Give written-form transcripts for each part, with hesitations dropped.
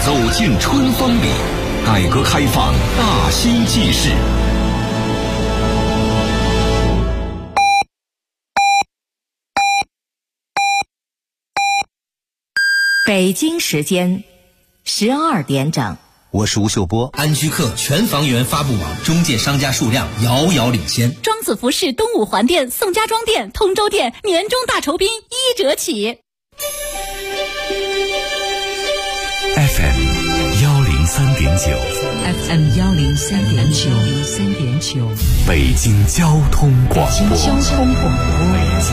走进春风里，改革开放大新纪事。 北京时间12点整， 我是吴秀波。 安居客全房源发布网中介商家数量遥遥领先。 庄子服饰东五环店、宋家庄店、通州店年终大酬宾1折起。 FM 103.9 FM 103.9 北京交通广播。 北京交通广播。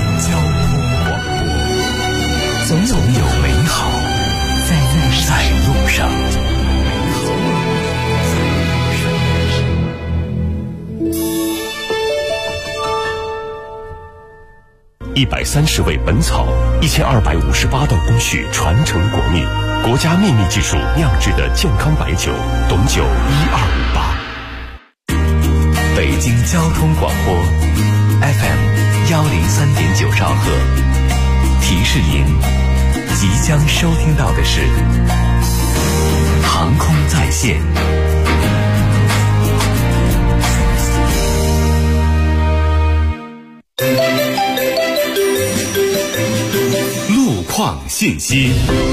总有美好在路上。130味本草，1258道工序传承国秘，国家秘密技术酿制的健康白酒，董酒1258。北京交通广播 FM 103.9兆赫，提示您即将收听到的是航空在线。路况信息。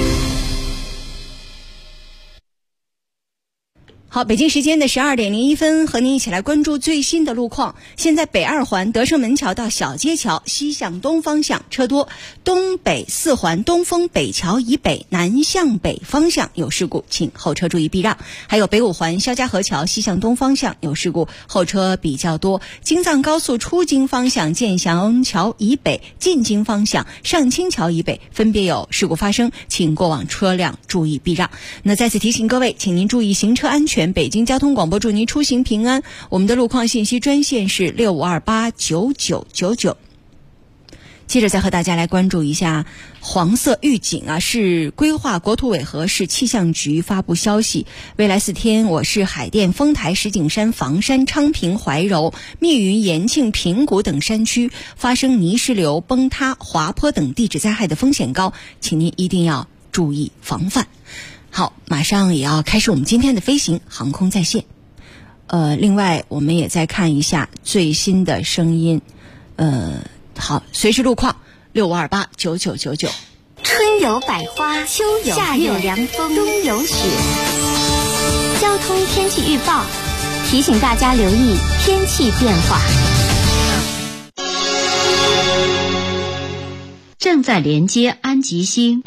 好，北京时间的12点01分，和您一起来关注最新的路况。现在北2环德胜门桥到小街桥西向东方向车多，东北4环东风北桥以北南向北方向有事故，请后车注意避让。还有北5环肖家河桥西向东方向有事故，后车比较多。京藏高速出京方向建祥桥以北、进京方向上清桥以北分别有事故发生，请过往车辆注意避让。那再次提醒各位，请您注意行车安全。北京交通广播祝您出行平安。我们的路况信息专线是65289999。接着再和大家来关注一下黄色预警啊，市规划国土委和市气象局发布消息，未来4天我市海淀、丰台、石景山、房山、昌平、怀柔、密云、延庆、平谷等山区发生泥石流、崩塌、滑坡等地质灾害的风险高，请您一定要注意防范。好，马上也要开始我们今天的飞行航空在线。另外我们也再看一下最新的声音。好，随时路况65289999。 春有百花，秋有夏有凉风，冬有雪。交通天气预报提醒大家留意天气变化。 正在连接安吉星。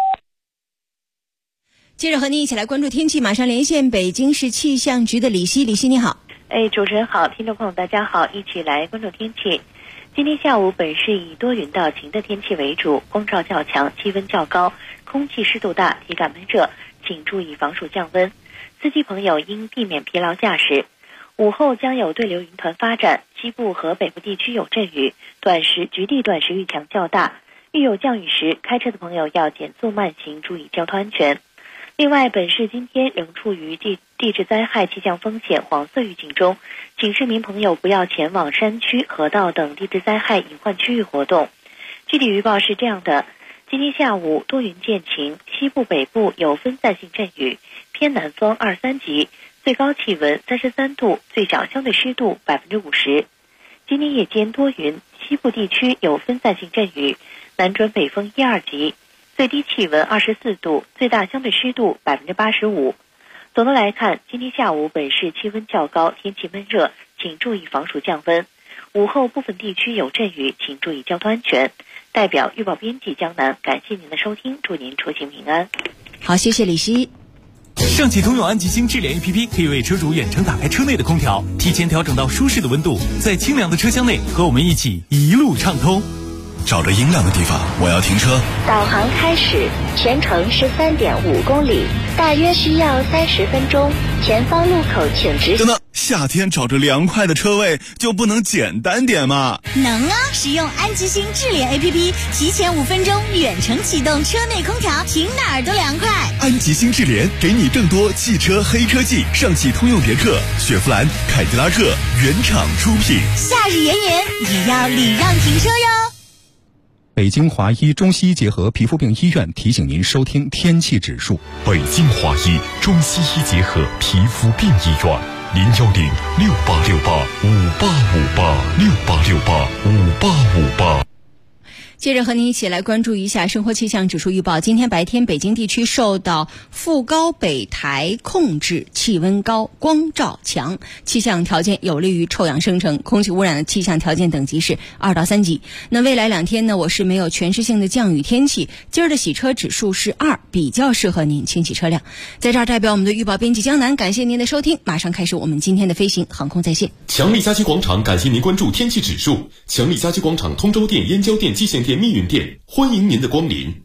接着和您一起来关注天气，马上连线北京市气象局的李希。李希你好。 主持人好，听众朋友大家好，一起来关注天气。今天下午本市以多云到晴的天气为主，光照较强，气温较高，空气湿度大，体感闷热，请注意防暑降温。司机朋友应避免疲劳驾驶。午后将有对流云团发展，西部和北部地区有阵雨，局地短时雨强较大，遇有降雨时，开车的朋友要减速慢行，注意交通安全。另外，本市今天仍处于地质灾害气象风险黄色预警中，请市民朋友不要前往山区、河道等地质灾害隐患区域活动。具体预报是这样的：今天下午多云见晴，西部北部有分散性阵雨，偏南风2、3级，最高气温33度，最小相对湿度50%。今天夜间多云，西部地区有分散性阵雨，南转北风1、2级。最低气温24度，最大相对湿度85%。总的来看，今天下午本市气温较高，天气闷热，请注意防暑降温。午后部分地区有阵雨，请注意交通安全。代表预报编辑江南，感谢您的收听，祝您出行平安。 好，谢谢李希。 上汽通用安吉星智联 APP 可以为车主远程打开车内的空调，提前调整到舒适的温度，在清凉的车厢内和我们一起一路畅通。 找着阴凉的地方，我要停车。 导航开始，全程13.5公里，大约需要30分钟。前方路口请直行。 等等，夏天找着凉快的车位就不能简单点吗？ 能啊！使用安吉星智联 APP， 提前5分钟远程启动车内空调，停哪儿都凉快。 安吉星智联给你更多汽车黑科技，上汽通用别克、雪佛兰、凯迪拉克原厂出品。 夏日炎炎，也要礼让停车哟。 北京华医中西医结合皮肤病医院提醒您收听天气指数。 北京华医中西医结合皮肤病医院，0106868585858。 接着和您一起来关注一下生活气象指数预报。今天白天北京地区受到副高北台控制，气温高，光照强，气象条件有利于臭氧生成，空气污染的气象条件等级是2到3级。那未来2天呢，我市没有全市性的降雨天气，今儿的洗车指数是2，比较适合您清洗车辆。在这儿代表我们的预报编辑江南，感谢您的收听，马上开始我们今天的飞行航空在线。 强力家居广场感谢您关注天气指数。强力家居广场通州店、燕郊店、蓟县店、密云店，欢迎您的光临。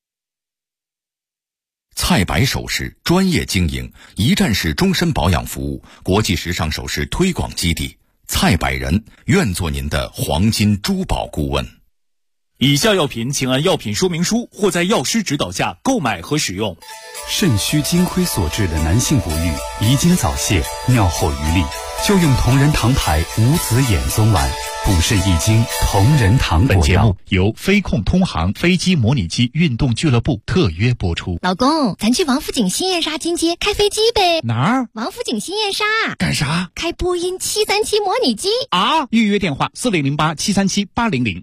蔡白首饰专业经营，一站式终身保养服务，国际时尚首饰推广基地。蔡百人愿做您的黄金珠宝顾问。 以下药品请按药品说明书或在药师指导下购买和使用。 肾虚精亏所致的男性不育、遗精早泄、尿后余力，就用同仁堂牌无子衍宗丸，补肾益精，同仁堂果药。 本节目由飞控通航飞机模拟机运动俱乐部特约播出。 老公，咱去王府井新燕莎金街开飞机呗？ 哪儿？ 王府井新燕莎。 干啥？ 开波音737模拟机啊！预约电话4008737800。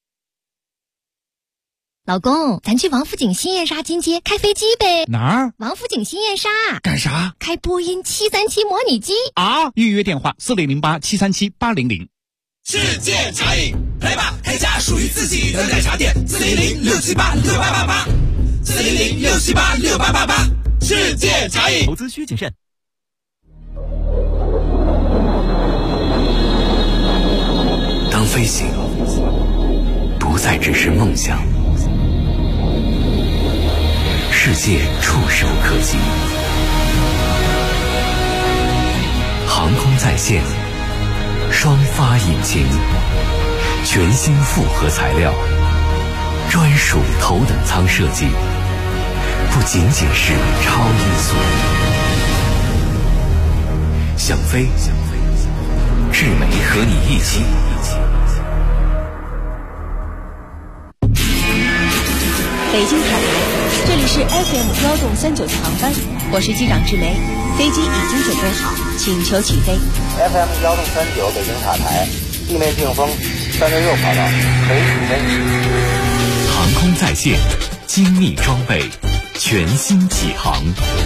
老公，咱去王府井新燕莎金街开飞机呗？ 哪儿？ 王府井新燕莎。 干啥？ 开波音737模拟机啊！预约电话4008737800。 世界茶饮，来吧，开家属于自己的奶茶店，400-678-6888，400-678-6888，世界茶饮。 投资需谨慎。 当飞行不再只是梦想，世界触手可及，航空在线，双发引擎，全新复合材料，专属头等舱设计，不仅仅是超音速。想飞，智美和你一起。 北京塔台，这里是 FM1动39次航班，我是机长志梅，飞机已经准备好，请求起飞。 FM1动39北京塔台，地面净风366跑道，可以起飞。 航空在线，精密装备，全新起航。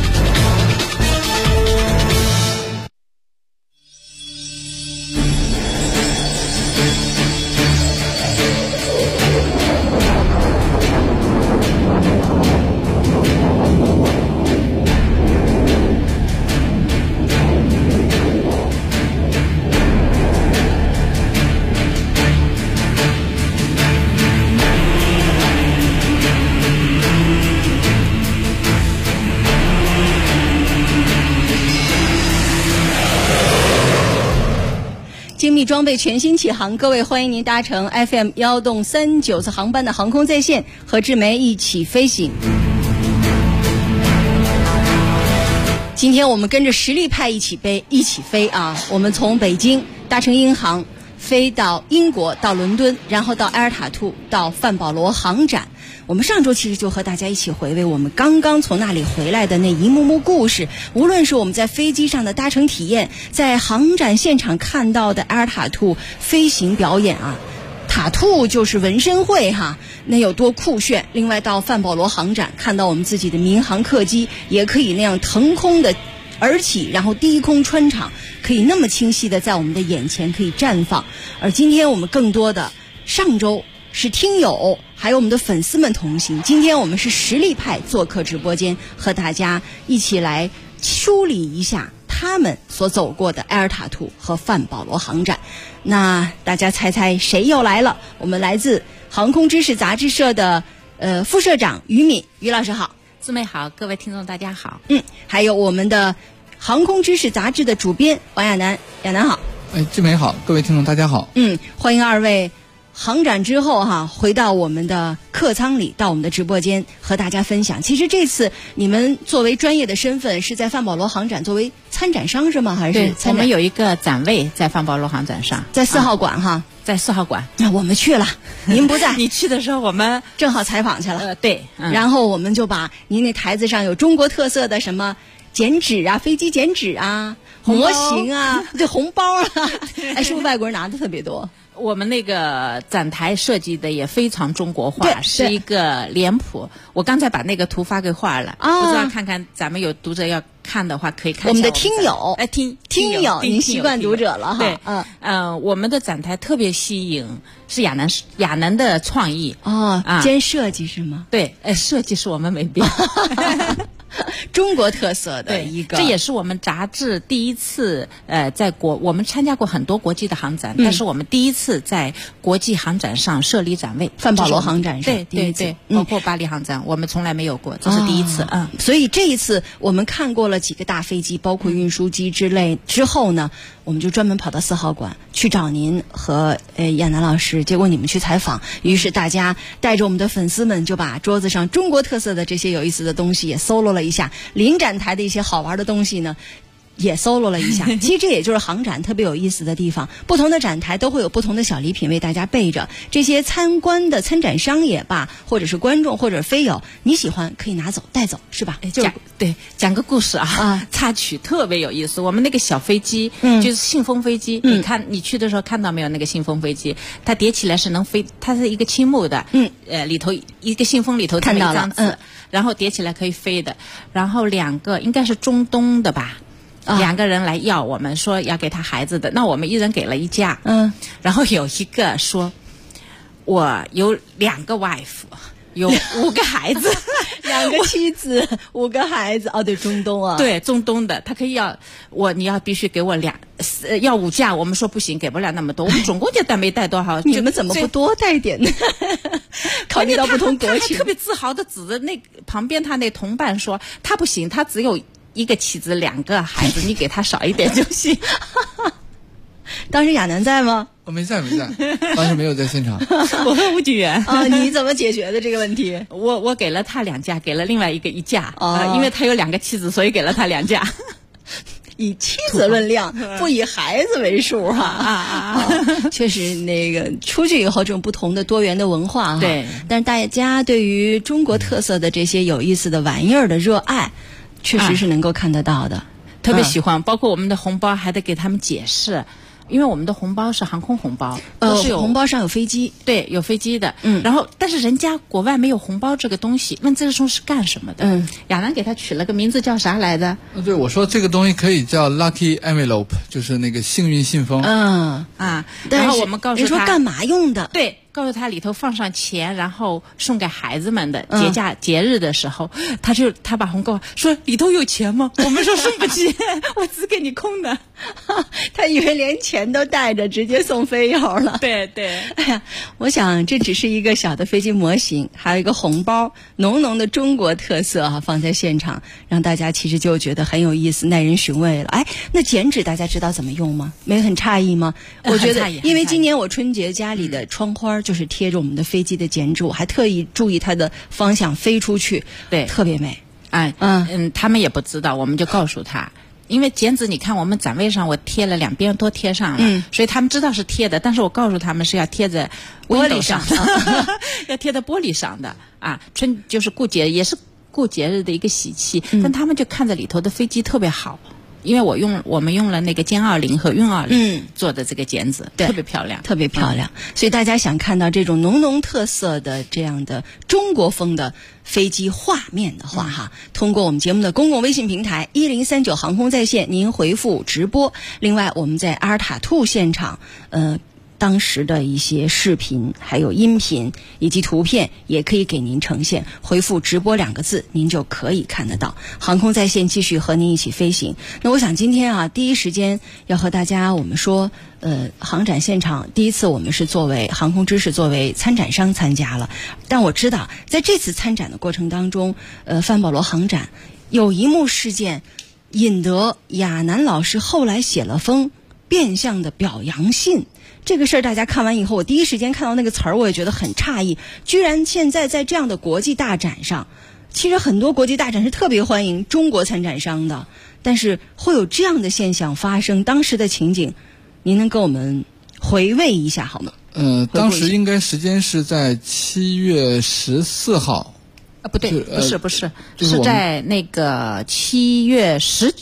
精密装备全新起航，各位欢迎您搭乘 FM1动39次航班的航空在线，和志梅一起飞行。今天我们跟着实力派一起飞啊！我们从北京搭乘英航飞到英国，到伦敦，然后到埃尔塔图，到范保罗航展。我们上周其实就和大家一起回味我们刚刚从那里回来的那一幕幕故事，无论是我们在飞机上的搭乘体验，在航展现场看到的埃尔塔图飞行表演啊，塔图就是纹身会哈，那有多酷炫。另外到范保罗航展，看到我们自己的民航客机也可以那样腾空的而起，然后低空穿场，可以那么清晰的在我们的眼前可以绽放。而今天我们更多的，上周是听友还有我们的粉丝们同行，今天我们是实力派做客直播间，和大家一起来梳理一下他们所走过的埃尔塔图和范保罗航展。那大家猜猜谁又来了？我们来自航空知识杂志社的副社长于敏，于老师好。 姊妹好，各位听众大家好。 还有我们的航空知识杂志的主编王亚楠，亚楠好。 志梅好，各位听众大家好。 欢迎二位航展之后回到我们的客舱里，到我们的直播间和大家分享。其实这次你们作为专业的身份是在范保罗航展作为参展商是吗？还是对，我们有一个展位在范保罗航展上， 在4号馆在4号馆。 那我们去了，您不在， 你去的时候我们正好采访去了。 对， 然后我们就把您那台子上有中国特色的什么剪纸啊、飞机剪纸啊、模型啊、对红包啊，是不是外国人拿的特别多？ 我们那个展台设计的也非常中国化，是一个脸谱。我刚才把那个图发给画了，不知道看看咱们有读者要看的话可以看一下。 我们的听友， 听友，您习惯读者了哈。对，我们的展台特别吸引，是亚楠的创意兼设计是吗？ 对，设计是我们没变。 中国特色的一个， 这也是我们杂志第一次我们参加过很多国际的航展，但是我们第一次在国际航展上设立展位， 范保罗航展上， 对，包括巴黎航展，我们从来没有过，这是第一次。 所以这一次我们看过了几个大飞机，包括运输机之类之后呢，我们就专门跑到4号馆去找您和亚楠老师，结果你们去采访，于是大家带着我们的粉丝们就把桌子上中国特色的这些有意思的东西也搜罗了一下，临展台的一些好玩的东西呢也搜罗了一下。其实这也就是航展特别有意思的地方，不同的展台都会有不同的小礼品为大家备着，这些参观的参展商也罢，或者是观众或者飞友，你喜欢可以拿走带走，是吧？ 讲个故事插曲特别有意思。我们那个小飞机就是信封飞机，你看你去的时候看到没有？那个信封飞机它叠起来是能飞，它是一个青木的，里头一个信封里头这么一张纸，然后叠起来可以飞的。然后2个应该是中东的吧，2个人来要，我们说要给他孩子的，那我们一人给了1架。然后有一个说，我有2个 wife， 有5个孩子 ，2个妻子，5个孩子。对，中东对，中东的，他可以你要必须给我要5架，我们说不行，给不了那么多，我们总共就没带多少。 你们怎么不多带点呢？考虑到不同国情， 他还特别自豪的指着那旁边他那同伴说，他不行，他只有1个妻子2个孩子，你给他少一点就行。 当时亚楠在吗？ 我没在，当时没有在现场。 我和吴景元你怎么解决的这个问题？ 我给了他2架，给了另外一个1架，因为他有2个妻子，所以给了他2架。 以妻子论量，不以孩子为数确实，那个出去以后，这种不同的多元的文化对， 但是大家对于中国特色的这些有意思的玩意儿的热爱，确实是能够看得到的， 特别喜欢。包括我们的红包还得给他们解释。因为我们的红包是航空红包， 红包上有飞机， 对，有飞机的。然后但是人家国外没有红包这个东西，问这种是干什么的？亚楠给他取了个名字叫啥来着？ 对，我说这个东西可以叫 lucky envelope， 就是那个幸运信封。 然后我们告诉他， 你说干嘛用的？ 对。告诉他里头放上钱，然后送给孩子们的节日的时候，他把红包说里头有钱吗？我们说送不起，我只给你空的。 他以为连钱都带着，直接送飞友了。 对， 哎呀，我想这只是一个小的飞机模型，还有一个红包，浓浓的中国特色放在现场，让大家其实就觉得很有意思，耐人寻味了。那剪纸大家知道怎么用吗？没很诧异吗？我觉得，因为今年我春节家里的窗花就是贴着我们的飞机的剪纸，我还特意注意它的方向飞出去， 对， 特别美。 他们也不知道，我们就告诉他。因为剪纸，你看我们展位上我贴了2边都贴上了，所以他们知道是贴的，但是我告诉他们是要贴在玻璃上的， 要贴在玻璃上的就是过节，也是过节日的一个喜气，但他们就看着里头的飞机特别好。因为我们用了那个歼20和运20做的这个剪纸，特别漂亮， 特别漂亮。所以大家想看到这种浓浓特色的这样的中国风的飞机画面的话通过我们节目的公共微信平台1039航空在线，您回复直播。另外我们在阿尔塔兔现场当时的一些视频还有音频以及图片也可以给您呈现，回复直播2个字您就可以看得到。航空在线继续和您一起飞行。那我想今天第一时间要和大家我们说航展现场第一次我们是作为航空知识作为参展商参加了，但我知道在这次参展的过程当中范保罗航展有一幕事件引得亚楠老师后来写了封变相的表扬信。 这个事儿大家看完以后，我第一时间看到那个词儿，我也觉得很诧异，居然现在在这样的国际大展上，其实很多国际大展是特别欢迎中国参展商的，但是会有这样的现象发生，当时的情景，您能给我们回味一下好吗？ 当时应该时间是在7月14号。 不对，不是，是在那个7月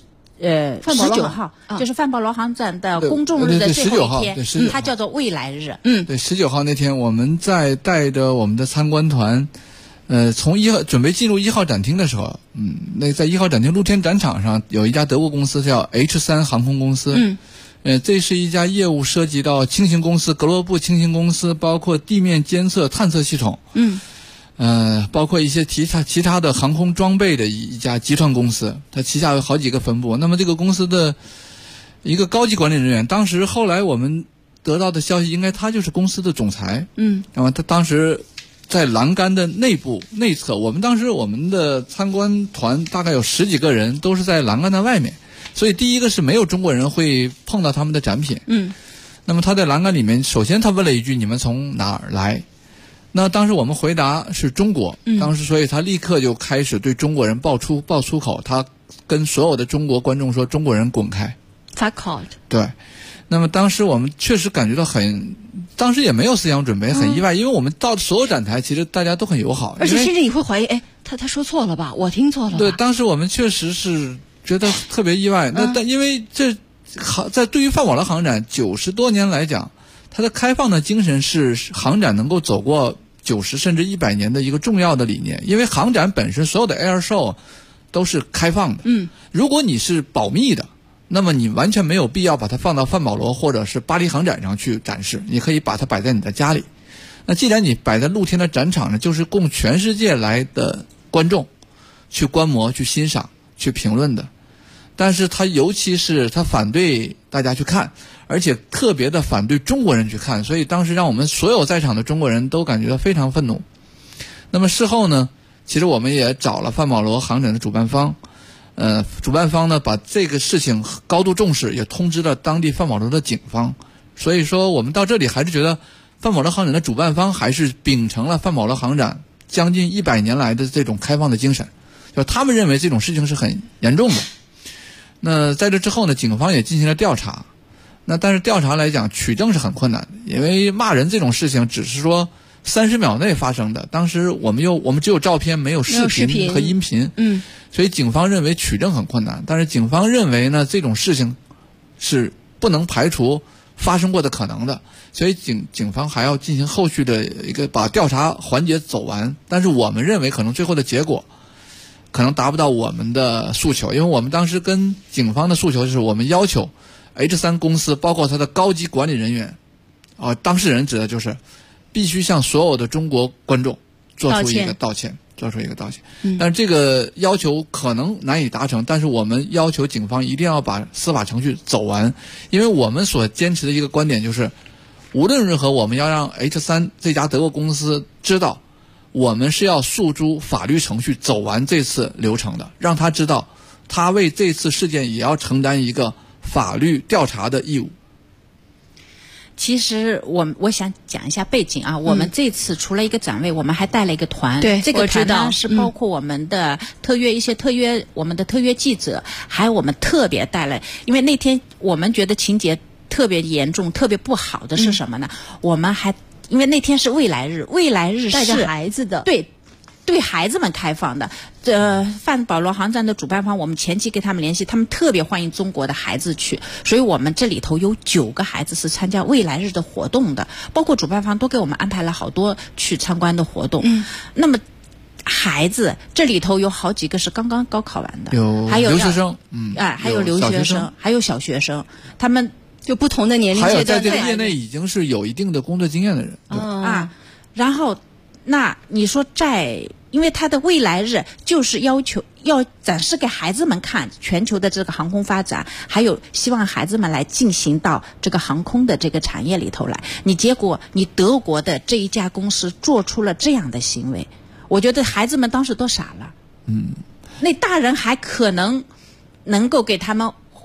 19号，就是范保罗航展的公众日的最后一天，它叫做未来日。 对，19号那天，我们在带着我们的参观团，从准备进入1号展厅的时候，那在1号展厅露天展场上有一家德国公司叫 H3 航空公司。这是一家业务涉及到轻型公司、格罗布轻型公司，包括地面监测探测系统。包括一些其他的航空装备的一家集团公司，它旗下有好几个分部。那么这个公司的一个高级管理人员，当时后来我们得到的消息，应该他就是公司的总裁。那么他当时在栏杆的内侧，我们的参观团大概有10几个人，都是在栏杆的外面，所以第一个是没有中国人会碰到他们的展品。那么他在栏杆里面，首先他问了一句：“你们从哪儿来？”那当时我们回答是中国，当时所以他立刻就开始对中国人爆粗口，他跟所有的中国观众说：“中国人滚开 ！”Fuck out。 对，那么当时我们确实感觉到当时也没有思想准备，很意外，因为我们到所有展台，其实大家都很友好， 而且甚至你会怀疑，他说错了吧？我听错了吧？ 对，当时我们确实是觉得特别意外。但因为在对于范保罗航展90多年来讲，它的开放的精神是航展能够走过90甚至100年的一个重要的理念。因为航展本身所有的 air show 都是开放的，如果你是保密的，那么你完全没有必要把它放到范保罗或者是巴黎航展上去展示，你可以把它摆在你的家里。那既然你摆在露天的展场呢，就是供全世界来的观众去观摩、去欣赏、去评论的。但是他尤其是他反对大家去看，而且特别的反对中国人去看，所以当时让我们所有在场的中国人都感觉到非常愤怒。那么事后呢，其实我们也找了范保罗航展的主办方，主办方呢把这个事情高度重视，也通知了当地范保罗的警方。所以说我们到这里还是觉得范保罗航展的主办方还是秉承了范保罗航展将近100年来的这种开放的精神，就他们认为这种事情是很严重的。那在这之后呢，警方也进行了调查。但是调查来讲，取证是很困难的，因为骂人这种事情只是说30秒内发生的。当时我们只有照片，没有视频和音频，所以警方认为取证很困难。但是警方认为呢，这种事情是不能排除发生过的可能的，所以警方还要进行后续的一个把调查环节走完。但是我们认为可能最后的结果可能达不到我们的诉求，因为我们当时跟警方的诉求就是我们要求 H3 公司包括它的高级管理人员当事人指的就是必须向所有的中国观众做出一个道歉。但是这个要求可能难以达成，但是我们要求警方一定要把司法程序走完，因为我们所坚持的一个观点就是无论如何我们要让 H3 这家德国公司知道我们是要诉诸法律程序走完这次流程的，让他知道他为这次事件也要承担一个法律调查的义务。 其实我想讲一下背景啊，我们这次除了一个展位，我们还带了一个团。 对， 这个团呢是包括我们的我们的特约记者，还有我们特别带了，因为那天我们觉得情节特别严重、特别不好的是什么呢？我们还因为那天是未来日是带着孩子的， 对孩子们开放的。范保罗航展的主办方，我们前期跟他们联系，他们特别欢迎中国的孩子去，所以我们这里头有9个孩子是参加未来日的活动的，包括主办方都给我们安排了好多去参观的活动。那么孩子这里头有好几个是刚刚高考完的，还有留学生， 还有留学生，还有小学生，他们就不同的年龄阶段， 还有在这个业内已经是有一定的工作经验的人。 然后那你说因为他的未来日就是要求要展示给孩子们看全球的这个航空发展，还有希望孩子们来进行到这个航空的这个产业里头来。结果你德国的这一家公司做出了这样的行为，我觉得孩子们当时都傻了。那大人还可能够给他们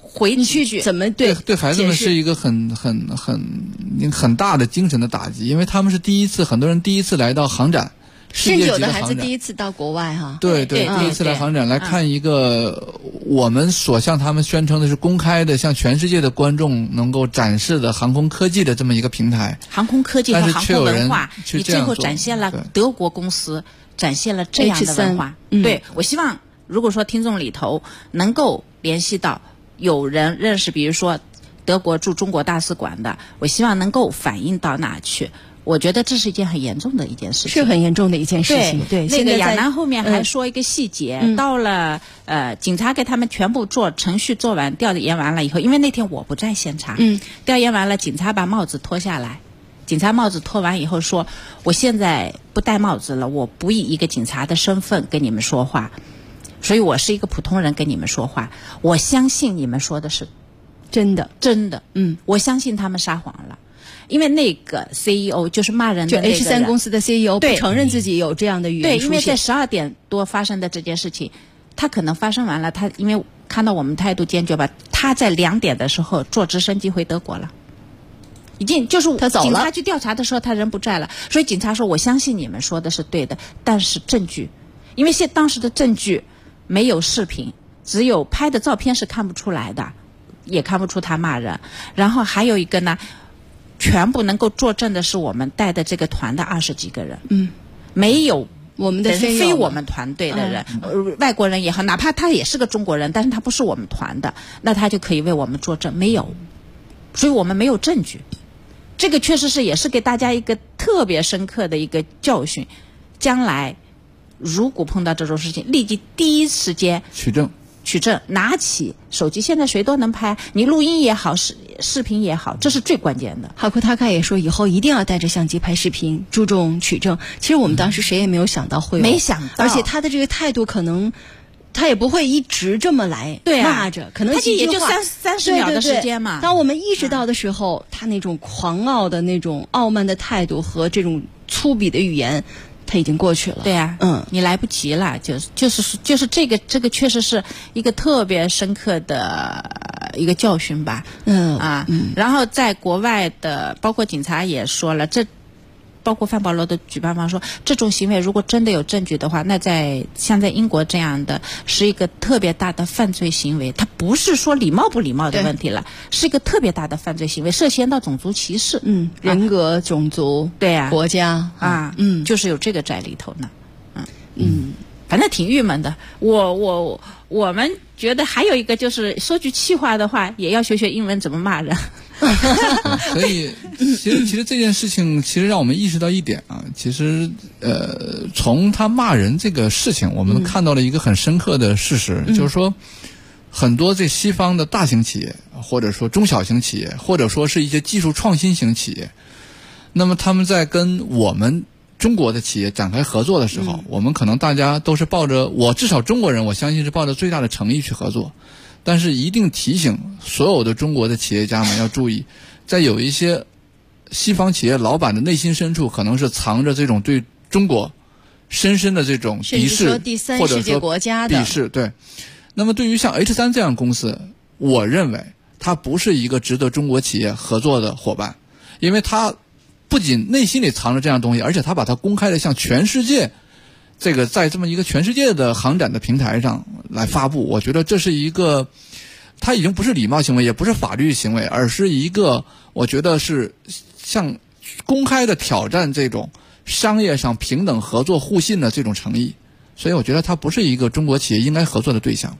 回几句， 怎么对孩子们是一个很大的精神的打击，因为他们是很多人第一次来到航展。 甚至有的孩子第一次到国外哈， 对，第一次来航展来看一个我们所向他们宣称的是公开的，向全世界的观众能够展示的航空科技的这么一个平台。 航空科技和航空文化，你最后展现了德国公司展现了这样的文化。对，我希望如果说听众里头能够联系到有人认识，比如说德国驻中国大使馆的，我希望能够反映到哪去。我觉得这是一件很严重的一件事情， 是很严重的一件事情。对， 那个亚楠后面还说一个细节，到了警察给他们全部做程序做完，调研完了以后，因为那天我不在现场，调研完了，警察把帽子脱下来，警察帽子脱完以后说，我现在不戴帽子了，我不以一个警察的身份跟你们说话，所以我是一个普通人跟你们说话，我相信你们说的是真的， 我相信他们撒谎了。因为那个 CEO 就是骂人的那个人， 就 H3 公司的 CEO 不承认自己有这样的语言出现。 对，因为在12点多发生的这件事情，他可能发生完了，他因为看到我们态度坚决吧，他在2点的时候坐直升机回德国了，已经就是他走了。 警察去调查的时候，他人不在了，所以警察说：“我相信你们说的是对的，但是证据，因为当时的证据没有视频，只有拍的照片是看不出来的，也看不出他骂人。然后还有一个呢。”全部能够作证的是我们带的这个团的20几个人，没有我们的非我们团队的人，外国人也好，哪怕他也是个中国人，但是他不是我们团的，那他就可以为我们作证，没有，所以我们没有证据。这个确实是也是给大家一个特别深刻的一个教训，将来如果碰到这种事情，立即第一时间取证，拿起手机，现在谁都能拍，你录音也好，视频也好，这是最关键的。 哈库塔卡也说，以后一定要带着相机拍视频，注重取证。其实我们当时谁也没有想到会有， 没想到， 而且他的这个态度可能。他也不会一直这么来骂着，可能他也就30秒的时间嘛。 当我们意识到的时候，他那种狂傲的那种傲慢的态度和这种粗鄙的语言。他已经过去了， 对呀，你来不及了，就是这个确实是一个特别深刻的一个教训吧，然后在国外的，包括警察也说了，包括范保罗的举办方说，这种行为如果真的有证据的话，那像在英国这样的是一个特别大的犯罪行为，它不是说礼貌不礼貌的问题了，是一个特别大的犯罪行为，涉嫌到种族歧视， 人格、种族， 对呀， 国家就是有这个在里头呢，反正挺郁闷的。我们觉得还有一个就是说句气话的话，也要学学英文怎么骂人。 所以，其实这件事情其实让我们意识到一点啊，其实从他骂人这个事情，我们看到了一个很深刻的事实，就是说，很多这西方的大型企业，或者说中小型企业，或者说是一些技术创新型企业，那么他们在跟我们中国的企业展开合作的时候，我们可能大家都是抱着至少中国人，我相信是抱着最大的诚意去合作。但是一定提醒所有的中国的企业家们要注意，在有一些西方企业老板的内心深处，可能是藏着这种对中国深深的这种敌视，或者说鄙视。对。那么对于像 H3 这样公司，我认为它不是一个值得中国企业合作的伙伴，因为它不仅内心里藏着这样东西，而且它把它公开的向全世界。这个在这么一个全世界的航展的平台上来发布，我觉得这是一个，它已经不是礼貌行为，也不是法律行为，而是一个，我觉得是像公开的挑战这种商业上平等合作互信的这种诚意。所以我觉得它不是一个中国企业应该合作的对象。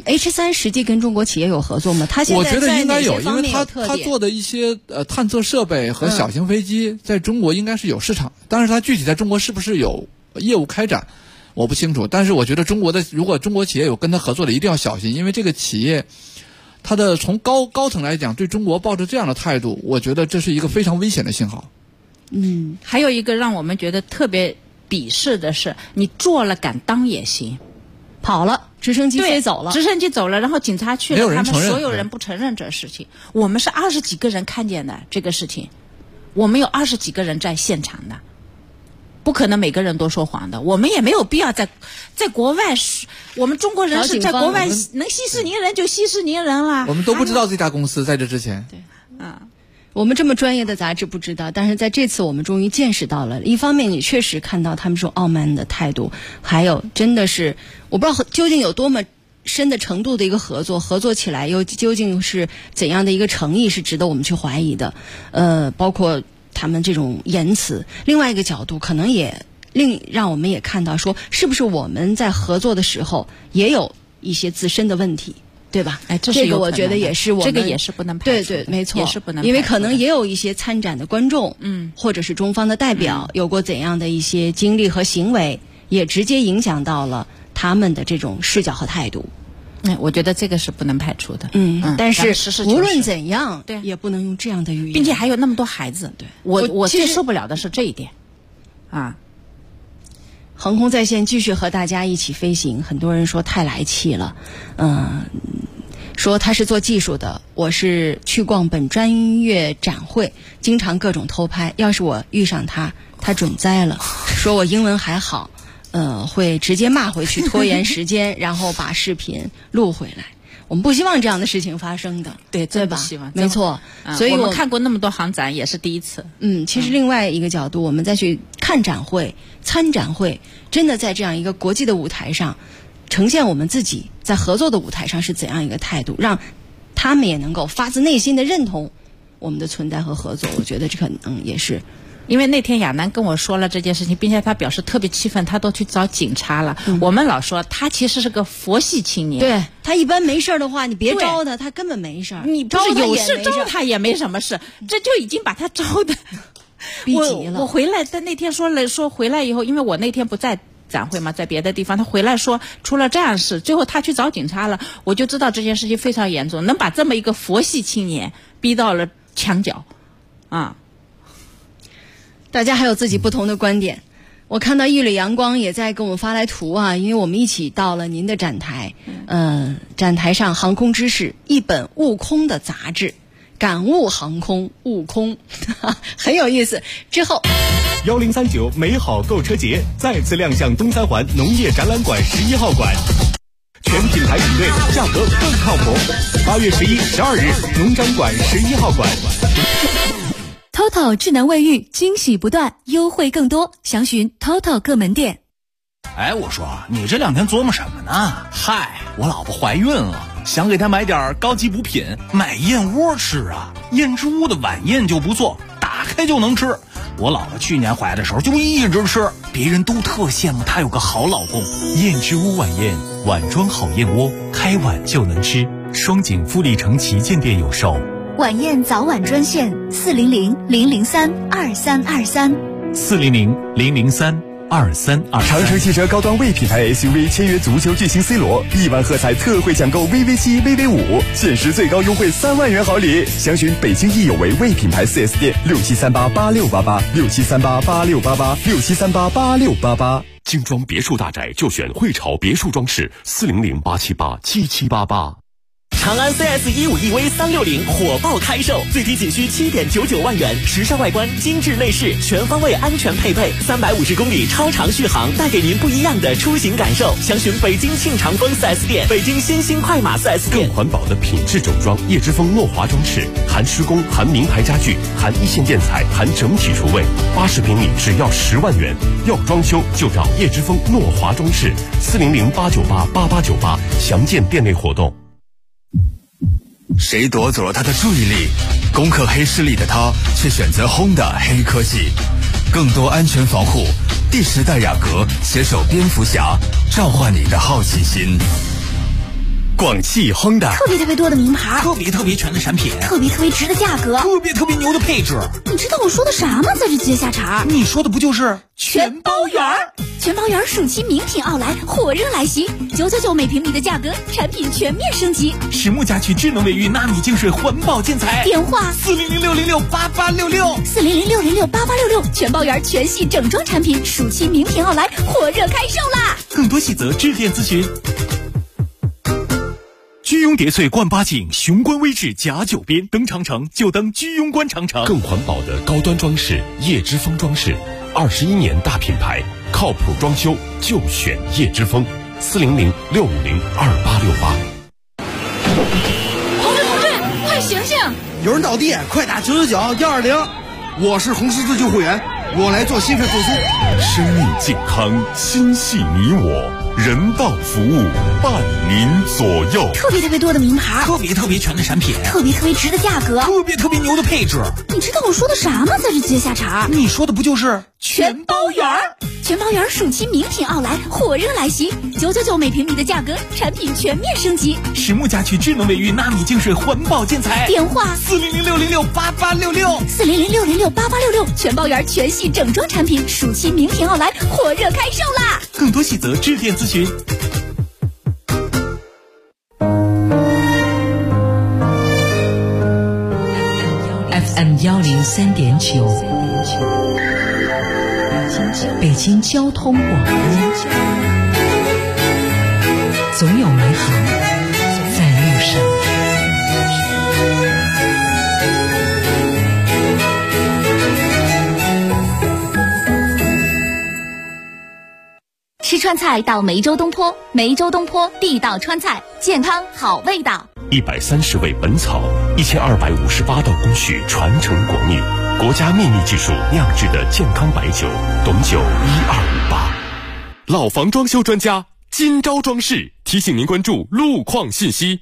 H3 实际跟中国企业有合作吗？他现在我觉得应该有， 因为他做的一些探测设备和小型飞机，在中国应该是有市场，但是它具体在中国是不是有业务开展我不清楚，但是我觉得如果中国企业有跟他合作的，一定要小心，因为这个企业它的从高层来讲对中国抱着这样的态度，我觉得这是一个非常危险的信号。 还有一个让我们觉得特别鄙视的是，你做了敢当也行， 跑了，直升机飞走了， 直升机走了，然后警察去了，他们所有人不承认这事情。我们是20几个人看见的这个事情，我们有20几个人在现场的。 不可能每个人都说谎的，我们也没有必要在国外，我们中国人是在国外能息事宁人就息事宁人了。 我们都不知道这家公司在这之前。 对， 我们这么专业的杂志不知道，但是在这次我们终于见识到了。一方面，你确实看到他们说傲慢的态度，还有真的是我不知道究竟有多么深的程度的一个合作起来又究竟是怎样的一个诚意，是值得我们去怀疑的。包括他们这种言辞，另外一个角度可能也让我们也看到说，是不是我们在合作的时候也有一些自身的问题，对吧？这个我觉得也是我们这个也是不能排除的， 对，没错， 也是不能排除的， 因为可能也有一些参展的观众，或者是中方的代表，有过怎样的一些经历和行为，也直接影响到了他们的这种视角和态度。 我觉得这个是不能排除的。 但是无论怎样， 对， 也不能用这样的语言， 并且还有那么多孩子。对，我最受不了的是这一点。 航空在线继续和大家一起飞行，很多人说太来气了，说他是做技术的，我是去逛本专业展会，经常各种偷拍，要是我遇上他准栽了，说我英文还好。会直接骂回去，拖延时间，然后把视频录回来。我们不希望这样的事情发生的，对吧？ 希望， 没错。所以我们看过那么多航展，也是第一次。 其实另外一个角度，我们再去看展会、参展会，真的在这样一个国际的舞台上，呈现我们自己在合作的舞台上是怎样一个态度，让他们也能够发自内心的认同我们的存在和合作。我觉得这可能也是。 因为那天亚楠跟我说了这件事情，并且他表示特别气愤，他都去找警察了。我们老说他其实是个佛系青年， 对，他一般没事的话，你别招他，他根本没事。 你不是有事招他也没什么事，这就已经把他招的逼急了。 我回来，但那天说回来以后，因为我那天不在展会嘛，在别的地方，他回来说出了这样事，最后他去找警察了，我就知道这件事情非常严重，能把这么一个佛系青年逼到了墙角啊。 大家还有自己不同的观点，我看到一缕阳光也在给我们发来图啊，因为我们一起到了您的展台，展台上航空知识一本悟空的杂志，感悟航空悟空，很有意思。之后 1039美好购车节再次亮相东三环农业展览馆11号馆，全品牌比对，价格更靠谱。8月11、12日，农展馆11号馆。 TOTO 智能卫浴，惊喜不断，优惠更多，详询 TOTO 各门店。 哎，我说你这2天琢磨什么呢？嗨，我老婆怀孕了，想给她买点高级补品，买燕窝吃啊。燕之屋的晚宴就不错，打开就能吃。我老婆去年怀的时候就一直吃，别人都特羡慕她有个好老公。 燕之屋晚宴，碗装好燕窝，开碗就能吃。双井富力城旗舰店有售。 晚宴早晚专线400-003-2323，400-003-2323。 长城汽车高端 V 品牌 SUV 签约足球巨星 C 罗，亿万喝彩特惠抢购 VV7、VV5，限时最高优惠3万元好礼。详询北京易有为 V 品牌 4S 店67388688，67388688，67388688。 精装别墅大宅就选汇潮别墅装饰，400-878-7788。 长安 CS15EV 360火爆开售，最低仅需7.99万元，时尚外观，精致内饰，全方位安全配备，350公里超长续航，带给您不一样的出行感受。详询北京庆长丰 4S 店、北京新兴快马 4S 店。 更环保的品质整装，叶之峰诺华装饰，含施工，含名牌家具，含一线建材，含整体厨卫，80平米只要10万元。要装修就找叶之峰诺华装饰，400-898-8898，详见店内活动。 谁夺走了他的注意力？攻克黑势力的他却选择 Honda 黑科技，更多安全防护，第10代雅阁携手蝙蝠侠，召唤你的好奇心。广汽 Honda 特别多的名牌， 特别全的产品， 特别值的价格， 特别牛的配置。 你知道我说的啥吗？在这接下茬， 你说的不就是全包圆？全包圆暑期名品奥莱火热来袭，999每平米的价格，产品全面升级。 实木家具、智能卫浴、纳米净水、环保建材。 电话 400-606-8866，400-606-8866， 全包圆全系整装产品，暑期名品奥莱火热开售啦！ 更多细则致电咨询。居庸叠翠冠8景，雄关微志甲9边，登长城就登居庸关长城。 更环保的高端装饰，叶之峰装饰 21年大品牌，靠谱装修就选叶之峰，400-650-2868。 同志，快醒醒！ 有人倒地，快打999-120。我是红十字救护员，我来做心肺复苏。 生命健康，心系你我，人道服务伴您左右。 特别多的名牌， 特别全的产品， 特别值的价格， 特别牛的配置。 你知道我说的啥吗？在这接下茬， 你说的不就是全包圆？ 全包圆暑期名品奥莱火热来袭，999每平米的价格，产品全面升级。 实木家居智能卫浴纳米净水环保建材， 电话 400-606-8866 400-606-8866，全包圆全系整装产品，暑期名品奥莱火热开售啦！ 更多细则致电咨询。 FM 103.9，北京交通广播，总有美好在路上。 吃川菜到梅州东坡，梅州东坡地道川菜，健康好味道。 130味本草，1258道工序传承国秘，国家秘密技术酿制的健康白酒，董酒1258。 老房装修专家金招装饰提醒您关注路况信息。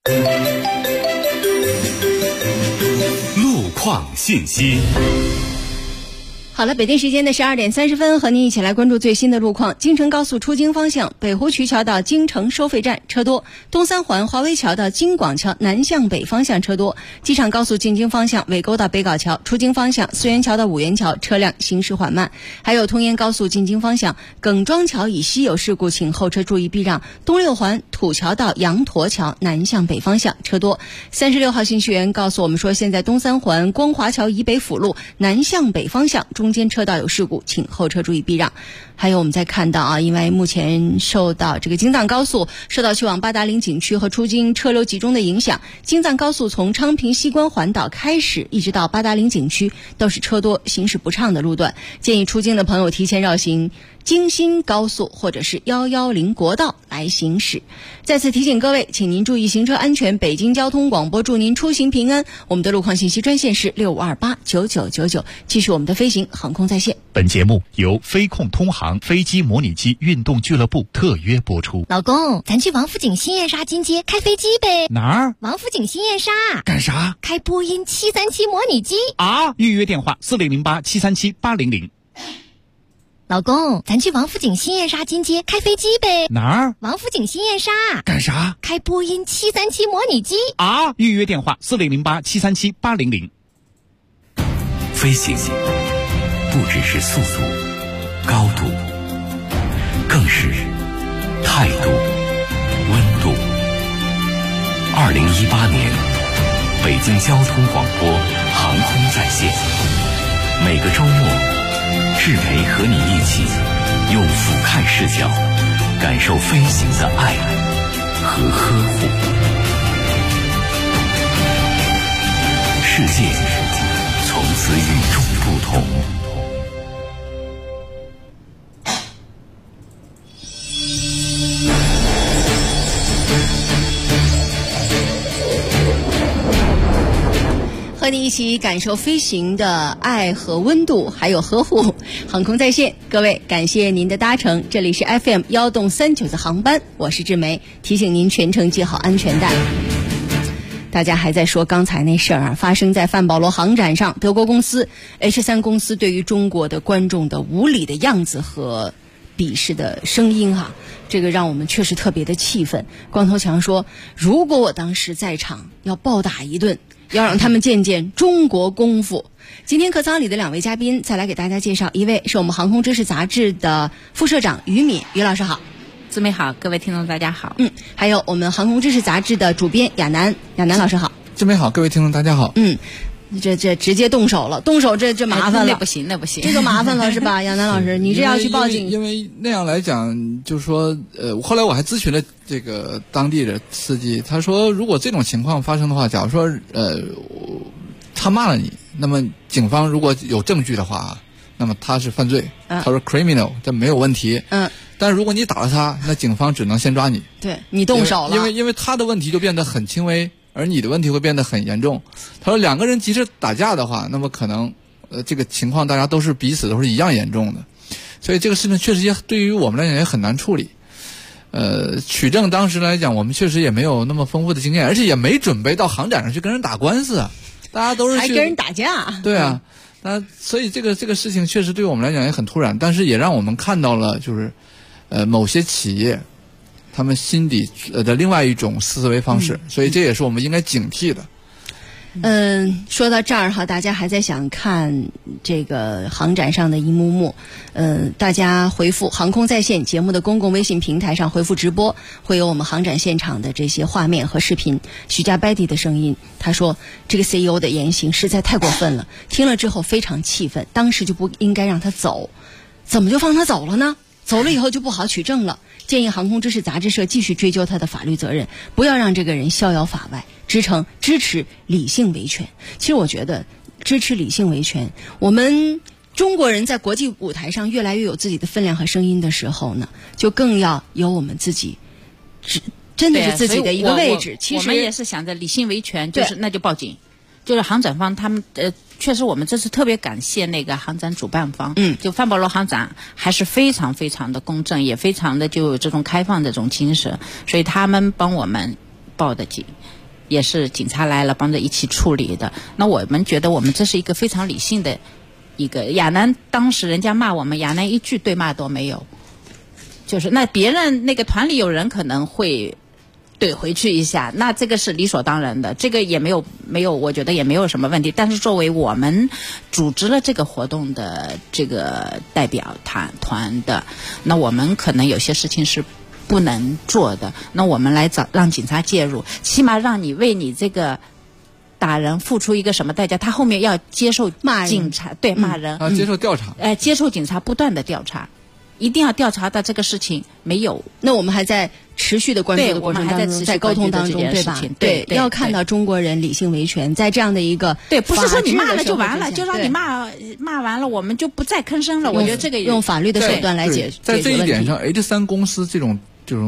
路况信息。 好了，北京时间的12点30分，和您一起来关注最新的路况。京承高速出京方向，北湖渠桥到京承收费站车多；东三环华威桥到京广桥南向北方向车多；机场高速进京方向，尾沟到北碏桥出京方向，四元桥到五元桥车辆行驶缓慢。还有通燕高速进京方向，耿庄桥以西有事故，请后车注意避让；东六环土桥到羊驼桥南向北方向车多。36号信息员告诉我们说，现在东三环光华桥以北辅路南向北方向中间车道有事故，请后车注意避让。还有我们再看到因为目前受到这个京藏高速受到去往八达岭景区和出京车流集中的影响，京藏高速从昌平西关环岛开始一直到八达岭景区都是车多行驶不畅的路段，建议出京的朋友提前绕行京新高速或者是110国道来行驶。再次提醒各位，请您注意行车安全，北京交通广播祝您出行平安。我们的路况信息专线是65289999。继续我们的飞行航空在线。 本节目由飞控通航飞机模拟机运动俱乐部特约播出。 老公，咱去王府井新燕莎金街开飞机呗。 哪儿？ 王府井新燕莎。 干啥？ 开波音737模拟机啊！预约电话400-8737800。 老公，咱去王府井新燕莎金街开飞机呗。 哪儿？ 王府井新燕莎。 干啥？ 开波音737模拟机啊！预约电话400-8737800。 飞行不只是速度、高度，更是态度、温度。2018年，北京交通广播航空在线，每个周末，志培和你一起用俯瞰视角感受飞行的爱和呵护。世界从此与众不同。 和你一起感受飞行的爱和温度，还有呵护。航空在线，各位感谢您的搭乘，这里是 FM 1动39的航班，我是志梅，提醒您全程系好安全带。大家还在说刚才那事儿发生在范保罗航展上，德国公司 H3 公司对于中国的观众的无理的样子和鄙视的声音这个让我们确实特别的气愤。光头强说，如果我当时在场，要暴打一顿，要让他们见见中国功夫。今天客舱里的两位嘉宾再来给大家介绍，一位是我们航空知识杂志的副社长于敏，于老师好。 姊妹好，各位听众大家好。 还有我们航空知识杂志的主编亚楠，亚楠老师好。 姊妹好，各位听众大家好。 这直接动手了，这麻烦了， 那不行， 这个麻烦了是吧？亚楠老师，你这要去报警？ 因为那样来讲，就是说，后来我还咨询了这个当地的司机，他说，如果这种情况发生的话，假如说他骂了你，那么警方如果有证据的话， 那么他是犯罪，他说 criminal， 这没有问题。但是如果你打了他，那警方只能先抓你， 对你动手了， 因为他的问题就变得很轻微，而你的问题会变得很严重。他说两个人即使打架的话，那么可能这个情况大家都是彼此都是一样严重的，所以这个事情确实也对于我们来讲也很难处理。取证当时来讲，我们确实也没有那么丰富的经验，而且也没准备到航展上去跟人打官司啊，大家都是还跟人打架。 对啊，所以这个事情确实对我们来讲也很突然，但是也让我们看到了就是某些企业他们心底的另外一种思维方式，所以这也是我们应该警惕的。 说到这儿哈，大家还在想看这个航展上的一幕幕。大家回复航空在线节目的公共微信平台上回复直播，会有我们航展现场的这些画面和视频。许家白迪的声音，他说这个 CEO 的言行实在太过分了，听了之后非常气愤，当时就不应该让他走，怎么就放他走了呢？走了以后就不好取证了。建议航空知识杂志社继续追究他的法律责任，不要让这个人逍遥法外，支持理性维权。其实我觉得支持理性维权，我们中国人在国际舞台上越来越有自己的分量和声音的时候呢，就更要有我们自己真的是自己的一个位置。其实我们也是想着理性维权，就是那就报警。就是航展方他们确实我们这次特别感谢那个航展主办方，就范保罗航展还是非常非常的公正，也非常的就有这种开放的这种精神，所以他们帮我们报的警，也是警察来了帮着一起处理的。那我们觉得我们这是一个非常理性的一个。亚楠当时人家骂我们，亚楠一句对骂都没有，就是那别人那个团里有人可能会怼回去一下，那这个是理所当然的，这个也没有，我觉得也没有什么问题。但是作为我们组织了这个活动的这个代表团的，那我们可能有些事情是不能做的，那我们来让警察介入，起码让你为你这个打人付出一个什么代价，他后面要接受警察对骂人， 接受调查， 接受警察不断的调查。一定要调查到这个事情没有， 那我们还在持续的关注的过程当中，在沟通当中，对吧？对，要看到中国人理性维权，在这样的一个对，不是说你骂了就完了，就让你骂完了，我们就不再吭声了。我觉得这个用法律的手段来解决。 在这一点上 ，H3 公司这个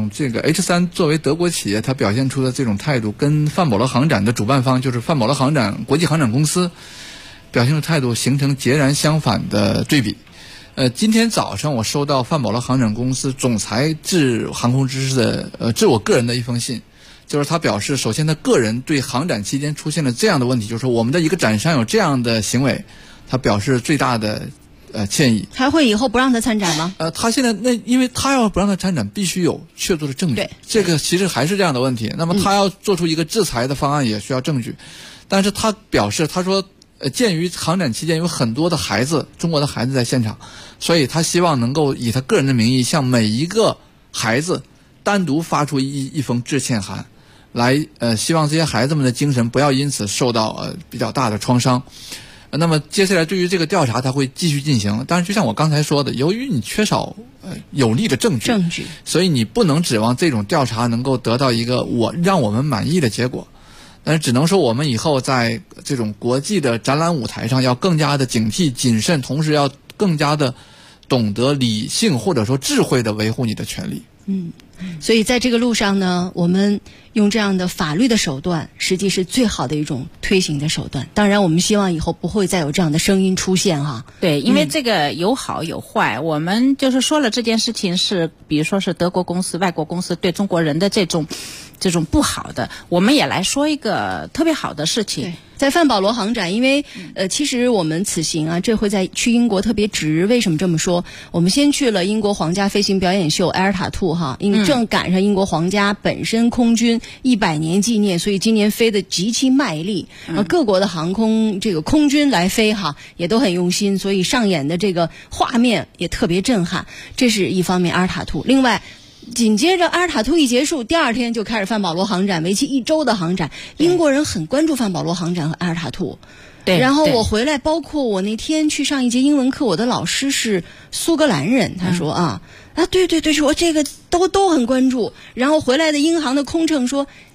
H3 作为德国企业，它表现出的这种态度，跟范保罗航展的主办方就是范保罗航展国际航展公司表现的态度形成截然相反的对比。今天早上我收到范保罗航展公司总裁致航空知识的致我个人的一封信，就是他表示，首先他个人对航展期间出现了这样的问题，就是说我们的一个展商有这样的行为，他表示最大的歉意。 还会以后不让他参展吗？ 他现在因为他要不让他参展，必须有确凿的证据。对，这个其实还是这样的问题。那么他要做出一个制裁的方案，也需要证据。但是他表示，他说，鉴于航展期间有很多的孩子，中国的孩子在现场，所以他希望能够以他个人的名义向每一个孩子单独发出一封致歉函，来希望这些孩子们的精神不要因此受到比较大的创伤。那么接下来对于这个调查他会继续进行，但是就像我刚才说的，由于你缺少有力的证据，所以你不能指望这种调查能够得到一个让我们满意的结果。但是只能说我们以后在这种国际的展览舞台上要更加的警惕谨慎，同时要更加的懂得理性或者说智慧的维护你的权利。 所以在这个路上呢，我们用这样的法律的手段实际是最好的一种推行的手段。当然我们希望以后不会再有这样的声音出现哈。 对，因为这个有好有坏，我们就是说了这件事情是比如说是德国公司外国公司对中国人的这种不好的，我们也来说一个特别好的事情。 在范保罗航展，因为其实我们此行啊，这回去英国特别值。为什么这么说？我们先去了英国皇家飞行表演秀埃尔塔兔哈，因为正赶上英国皇家本身空军100年纪念，所以今年飞得极其卖力。各国的航空这个空军来飞哈，也都很用心，所以上演的这个画面也特别震撼。这是一方面埃尔塔兔，另外。紧接着埃尔塔兔一结束，第二天就开始范保罗航展，为期1周的航展。英国人很关注范保罗航展和埃尔塔兔。对，然后我回来，包括我那天去上一节英文课，我的老师是苏格兰人，他说对，说这个都很关注。然后回来的英航的空乘说，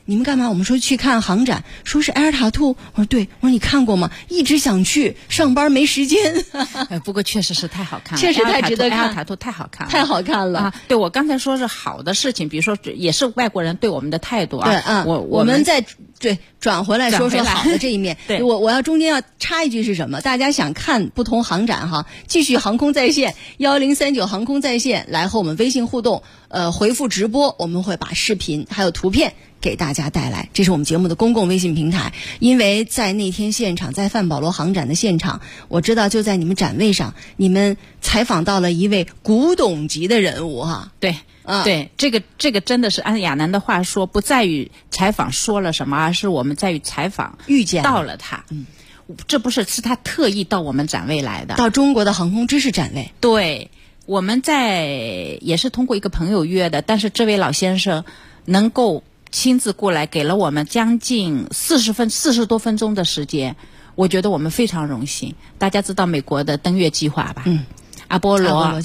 你们干嘛？我们说去看航展，说是埃尔塔兔。我说对，我说你看过吗？一直想去，上班没时间。 不过确实是太好看了， 确实太值得看， 埃尔塔兔太好看了， 太好看了啊！对，我刚才说是好的事情，比如说也是外国人对我们的态度啊。 对啊，我们再转回来说说好的这一面。 对， 我要中间要插一句是什么？大家想看不同航展哈，继续航空在线1039航空在线来和我们微信互动，回复直播，我们会把视频还有图片给大家带来，这是我们节目的公共微信平台。因为在那天现场，在范保罗航展的现场，我知道就在你们展位上，你们采访到了一位古董级的人物哈。 对。对，这个真的是按亚楠的话说，不在于采访说了什么，而是我们在于采访遇见到了他。这不是他特意到我们展位来的， 到中国的航空知识展位。 对，我们也是通过一个朋友约的，但是这位老先生能够亲自过来，给了我们将近40多分钟的时间，我觉得我们非常荣幸。大家知道美国的登月计划吧？阿波罗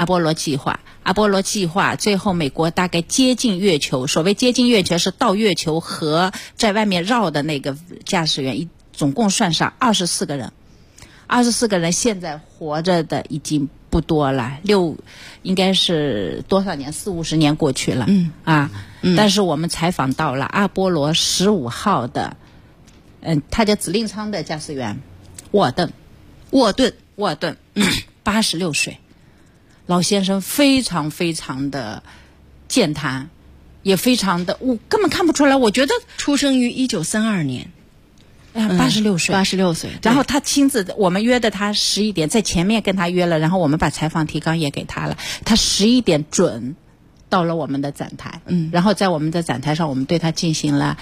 计划，最后美国大概接近月球。所谓接近月球，是到月球和在外面绕的那个驾驶员，总共算上24个人。24个人现在活着的已经不多了，应该是多少年？40-50年过去了。但是我们采访到了阿波罗15号的，他叫指令舱的驾驶员沃顿。86岁，老先生非常非常的健谈，也非常的，我根本看不出来。我觉得出生于1932年 ，86岁 ，86岁。 然后他亲自，我们约的他11点，在前面跟他约了，然后我们把采访提纲也给他了，他11点准到了我们的展台。然后在我们的展台上，我们对他进行了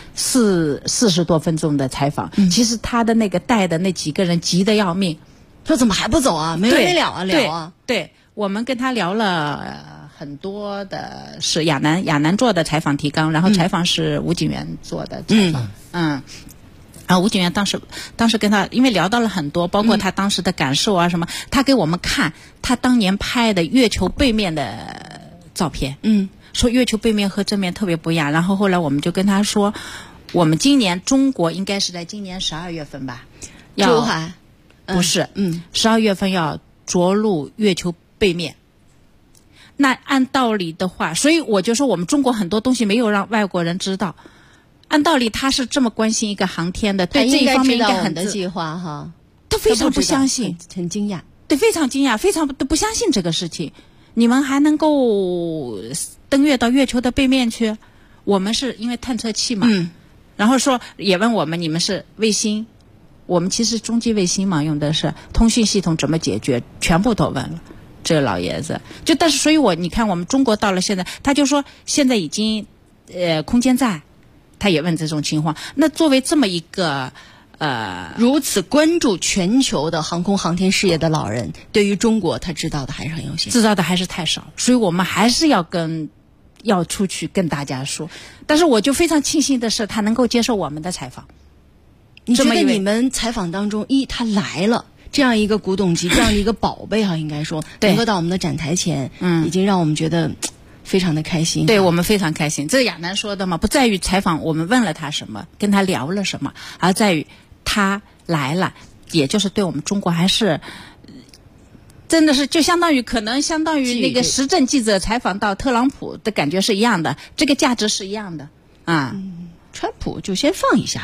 40多分钟的采访。其实他的那个带的那几个人急得要命。 说怎么还不走啊？没完没了啊！聊啊！ 对，我们跟他聊了很多的，是亚楠做的采访提纲，然后采访是吴景元做的采访。吴景元当时跟他，因为聊到了很多，包括他当时的感受啊什么，他给我们看他当年拍的月球背面的照片。说月球背面和正面特别不一样。然后后来我们就跟他说，我们今年中国应该是在今年12月份吧， 珠海。 不是，12月份要着陆月球背面。那按道理的话，所以我就说我们中国很多东西没有让外国人知道。按道理他是这么关心一个航天的，对这一方面应该很的计划哈。 他非常不相信， 很惊讶， 对，非常惊讶，非常都不相信这个事情。你们还能够登月到月球的背面去？我们是因为探测器嘛，然后说也问我们，你们是卫星。我们其实中继卫星嘛，用的是通讯系统怎么解决，全部都问了这个老爷子。但是所以你看我们中国到了现在，他就说现在已经空间站，他也问这种情况。那作为这么一个如此关注全球的航空航天事业的老人，对于中国他知道的还是很有限， 知道的还是太少，所以我们还是要出去跟大家说。但是我就非常庆幸的是，他能够接受我们的采访。 你觉得你们采访当中，他来了这样一个古董级，这样的一个宝贝应该说能够到我们的展台前，已经让我们觉得非常的开心。 对，我们非常开心。这亚楠说的嘛，不在于采访我们问了他什么，跟他聊了什么，而在于他来了，也就是对我们中国还是真的是就相当于那个时政记者采访到特朗普的感觉是一样的，这个价值是一样的啊。 川普就先放一下。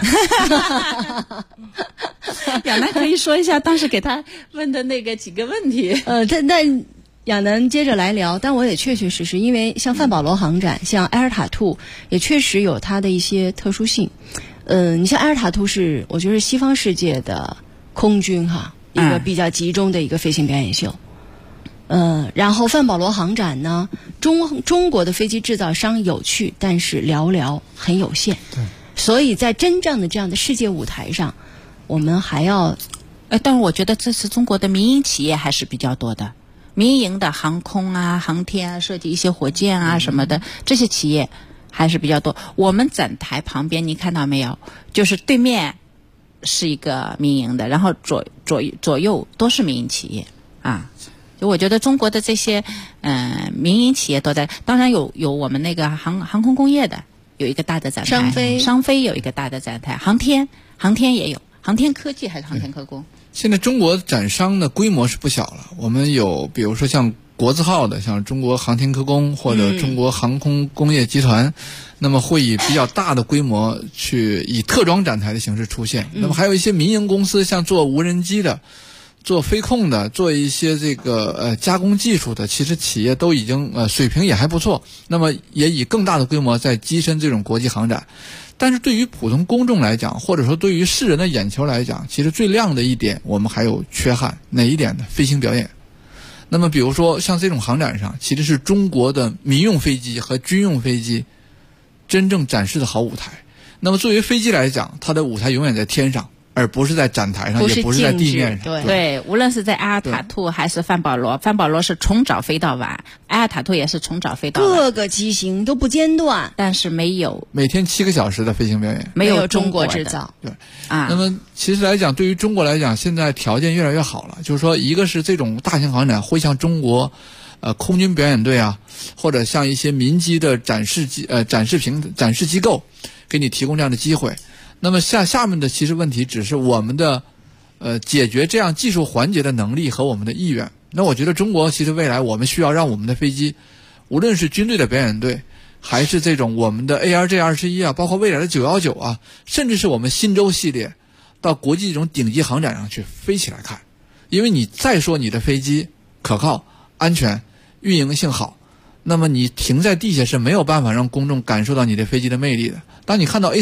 亚楠可以说一下当时给他问的那个几个问题。 但亚楠接着来聊，但我也确确实实，因为像范保罗航展，像埃尔塔兔，也确实有它的一些特殊性。你像埃尔塔兔是，我觉得是西方世界的空军一个比较集中的一个飞行表演秀。然后范保罗航展呢，中国的飞机制造商有去，但是寥寥，很有限。 对， 所以在真正的这样的世界舞台上，我们还要， 但是我觉得这次中国的民营企业还是比较多的，民营的航空啊、航天啊、设计一些火箭啊什么的，这些企业还是比较多。我们展台旁边你看到没有？就是对面是一个民营的，然后左右都是民营企业啊。就我觉得中国的这些民营企业都在，当然有我们那个航空工业的有一个大的展台，商飞有一个大的展台，航天也有，航天科技还是航天科工。 现在中国展商的规模是不小了，我们有比如说像国字号的，像中国航天科工或者中国航空工业集团，那么会以比较大的规模去以特装展台的形式出现。那么还有一些民营公司，像做无人机的、做飞控的、做一些这个加工技术的，其实企业都已经水平也还不错，那么也以更大的规模在跻身这种国际航展。但是对于普通公众来讲，或者说对于世人的眼球来讲，其实最亮的一点我们还有缺憾，哪一点呢？飞行表演。那么比如说像这种航展上，其实是中国的民用飞机和军用飞机真正展示的好舞台。那么作为飞机来讲，它的舞台永远在天上，而不是在展台上，也不是在地面上。 对，无论是在阿尔塔图还是范保罗，范保罗是从早飞到晚，阿尔塔图也是从早飞到晚， 各个机型都不间断， 但是没有每天7个小时的飞行表演， 没有中国制造。 对啊，那么其实来讲，对于中国来讲，现在条件越来越好了，就是说，一个是这种大型航展会像中国空军表演队啊，或者像一些民机的展示机构给你提供这样的机会。那么下面的其实问题只是我们的解决这样技术环节的能力和我们的意愿。那我觉得中国其实未来我们需要让我们的飞机，无论是军队的表演队，还是这种我们的 ARJ21 啊，包括未来的919啊，甚至是我们新舟系列，到国际这种顶级航展上去飞起来看。因为你再说你的飞机可靠、安全、运营性好，那么你停在地下是没有办法让公众感受到你的飞机的魅力的。当你看到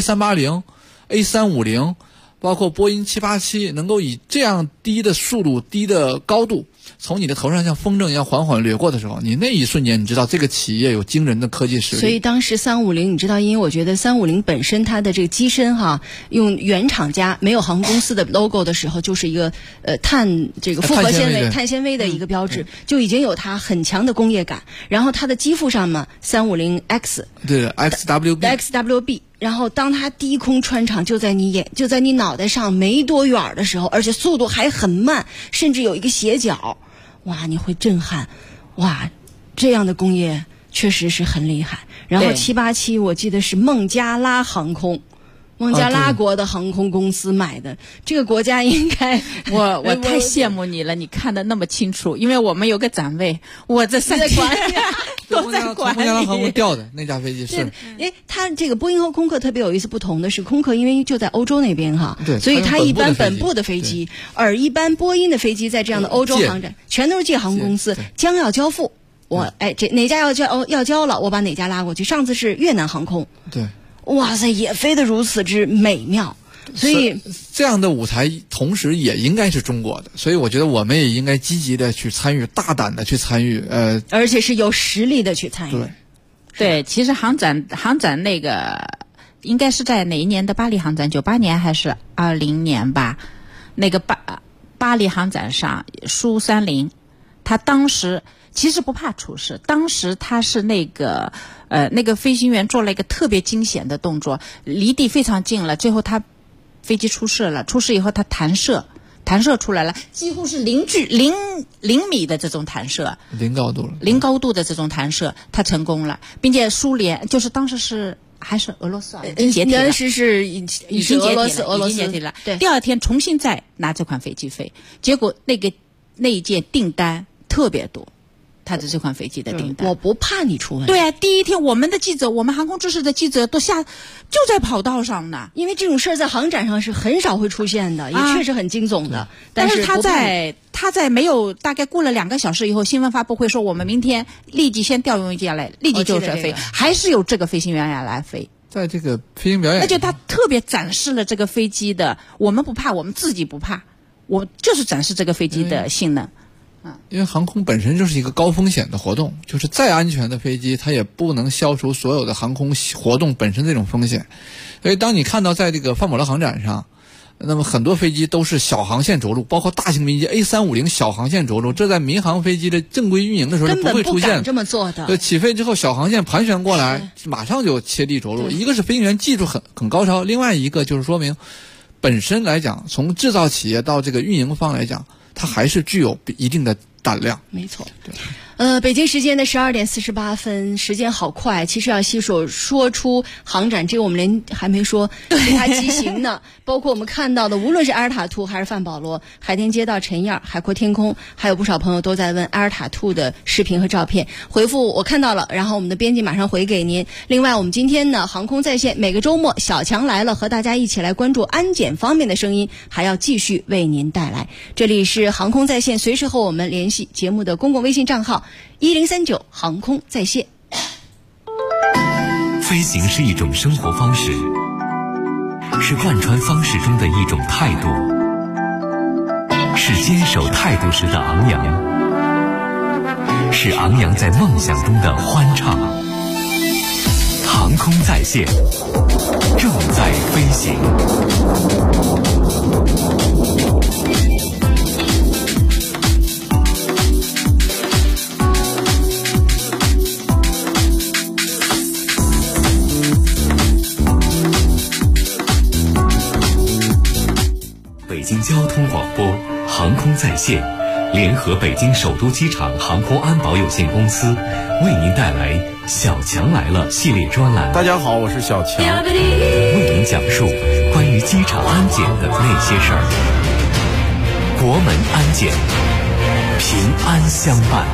A380、A350，包括波音787能够以这样低的速度、低的高度从你的头上像风筝一样缓缓掠过的时候，你那一瞬间你知道这个企业有惊人的科技实力。 所以当时350，你知道，因为我觉得350本身它的这个机身用原厂家没有航空公司的 logo 的时候，就是一个这个复合纤维碳纤维的一个标志，就已经有它很强的工业感。然后它的机腹上嘛，350X， 对 XWB。 然后当它低空穿场就在你脑袋上没多远的时候，而且速度还很慢，甚至有一个斜角，哇，你会震撼，哇，这样的工业确实是很厉害。然后787我记得是孟加拉航空，孟加拉国的航空公司买的，这个国家应该我太羡慕你了，你看得那么清楚，因为我们有个展位，我这3天都在管理。 孟加拉航空调的那架飞机是， 它这个波音和空客特别有意思，不同的是空客因为就在欧洲那边对， 所以它一般本部的飞机，而一般波音的飞机在这样的欧洲航展全都是借航空公司将要交付，这哪家要交了，我把哪家拉过去。上次是越南航空， 对， 哇塞，也飞得如此之美妙。所以这样的舞台同时也应该是中国的，所以我觉得我们也应该积极的去参与，大胆的去参与， 而且是有实力的去参与。 对，其实航展那个应该是在哪一年的巴黎航展，98年还是20年吧？那个巴黎航展上，苏30，他当时其实不怕出事，当时他是那个飞行员做了一个特别惊险的动作，离地非常近了，最后他飞机出事了，出事以后他弹射出来了，几乎是零米的这种弹射， 零高度的这种弹射，他成功了，并且苏联就是当时是还是俄罗斯已经解体了， 当时是已经俄罗斯解体了。 对， 第二天重新再拿这款飞机飞，结果那一件订单特别多。他的这款飞机的订单， 我不怕你出问题。 对啊，第一天我们航空知识的记者就在跑道上呢， 因为这种事儿在航展上是很少会出现的，也确实很惊悚的。 但是他在没有大概过了2个小时以后，新闻发布会说我们明天立即先调用一架来，立即就飞，还是有这个飞行员来飞。 在这个飞行表演， 而且他特别展示了这个飞机的，我们不怕，我们自己不怕，我就是展示这个飞机的性能。 因为航空本身就是一个高风险的活动，就是再安全的飞机它也不能消除所有的航空活动本身这种风险。所以当你看到在这个范保罗航展上，那么很多飞机都是小航线着陆，包括大型民机 A350 小航线着陆，这在民航飞机的正规运营的时候是不会出现的，根本不敢这么做的。 起飞之后小航线盘旋过来，马上就切地着陆。一个是飞行员技术很高超，另外一个就是说明本身来讲，从制造企业到这个运营方来讲，它还是具有一定的胆量。 没错。 对。 北京时间的12点48分，时间好快。其实要细说出航展，这个我们连还没说其他机型呢。包括我们看到的，无论是埃尔塔兔还是范保罗、海天街道、陈燕、海阔天空，还有不少朋友都在问埃尔塔兔的视频和照片。回复我看到了，然后我们的编辑马上回给您。另外，我们今天呢，航空在线每个周末小强来了，和大家一起来关注安检方面的声音，还要继续为您带来。这里是航空在线，随时和我们联系。节目的公共微信账号1039航空在线。 飞行是一种生活方式，是贯穿方式中的一种态度，是坚守态度时的昂扬，是昂扬在梦想中的欢畅。航空在线，正在飞行。北京交通广播航空在线联合北京首都机场航空安保有限公司为您带来小强来了系列专栏。 大家好，我是小强， 为您讲述关于机场安检的那些事儿。国门安检，平安相伴。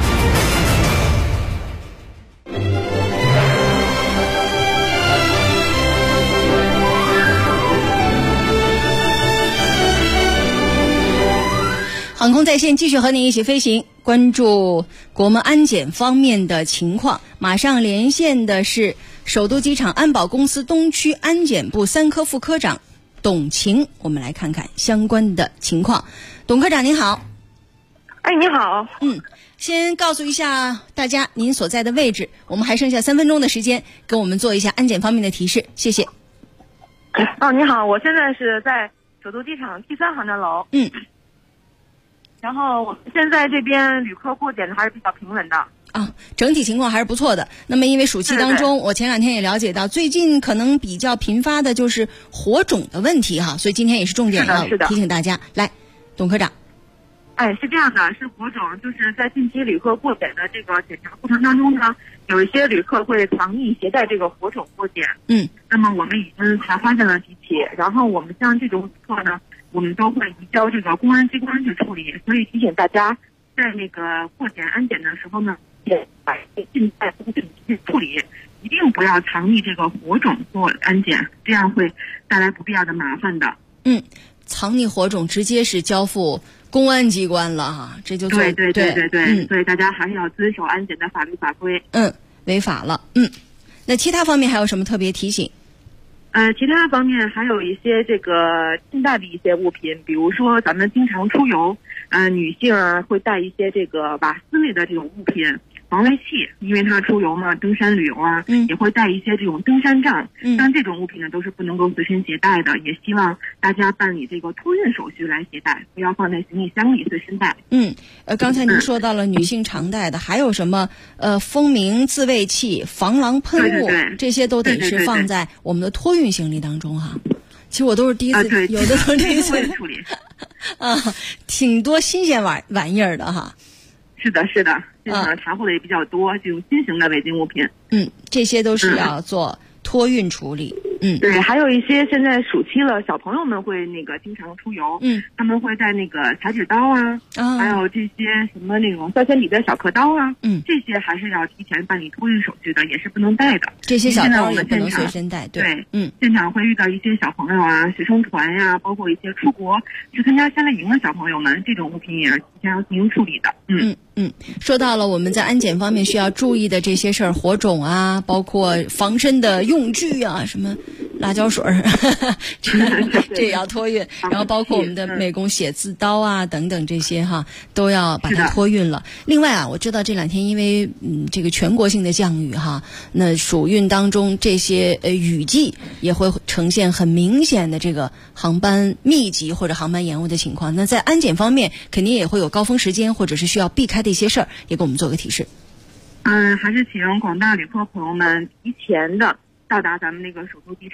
航空在线继续和您一起飞行，关注国门安检方面的情况。马上连线的是首都机场安保公司东区安检部3科副科长董晴，我们来看看相关的情况。董科长您好。 哎，你好。 先告诉一下大家您所在的位置，我们还剩下3分钟的时间，给我们做一下安检方面的提示，谢谢。 你好，我现在是在首都机场T3航站楼。然后我们现在这边旅客过检还是比较平稳的啊，整体情况还是不错的。那么因为暑期当中，我前2天也了解到，最近可能比较频发的就是火种的问题哈，所以今天也是重点要提醒大家。来，董科长。 是这样的，是火种，就是在近期旅客过检的这个检查过程当中呢，有一些旅客会藏匿携带这个火种过检。那么我们已经才发现了几起，然后我们像这种旅客呢，我们都会移交这个公安机关去处理，所以提醒大家，在那个过检安检的时候呢，也把尽快去处理，一定不要藏匿这个火种做安检，这样会带来不必要的麻烦的。 藏匿火种直接是交付公安机关了哈，这就对，所以大家还是要遵守安检的法律法规。 违法了。那其他方面还有什么特别提醒？ 其他方面还有一些这个近代的一些物品，比如说咱们经常出游，女性啊会带一些这个瓦斯类的这种物品，防卫器，因为她出游嘛，登山旅游啊，也会带一些这种登山杖，像这种物品呢都是不能够随身携带的，也希望大家办理这个托运手续来携带，不要放在行李箱里随身带。 刚才您说到了女性常带的，还有什么风鸣自卫器、防狼喷雾，这些都得是放在我们的托运行李当中哈。其实我都是第一次，有的都是第一次处理挺多新鲜玩意儿的哈。 是的，这场查获的也比较多，这种新型的违禁物品。 这些都是要做托运处理。 对，还有一些现在暑期了，小朋友们会那个经常出游，他们会带那个裁纸刀啊，还有这些什么那种削铅笔的小刻刀啊，这些还是要提前办理托运手续的，也是不能带的。 这些小刀也不能随身带。对， 现场会遇到一些小朋友啊、学生团呀，包括一些出国去参加夏令营的小朋友们，这种物品也是提前要进行处理的。 说到了我们在安检方面需要注意的这些事儿，火种啊，包括防身的用具啊，什么辣椒水这也要托运，然后包括我们的美工写字刀啊等等这些哈，都要把它托运了。另外啊，我知道这2天因为这个全国性的降雨哈，那暑运当中这些雨季也会呈现很明显的这个航班密集或者航班延误的情况。那在安检方面肯定也会有高峰时间或者是需要避开的一些事儿，也给我们做个提示。 还是请广大旅客朋友们提前的到达咱们那个首都机场，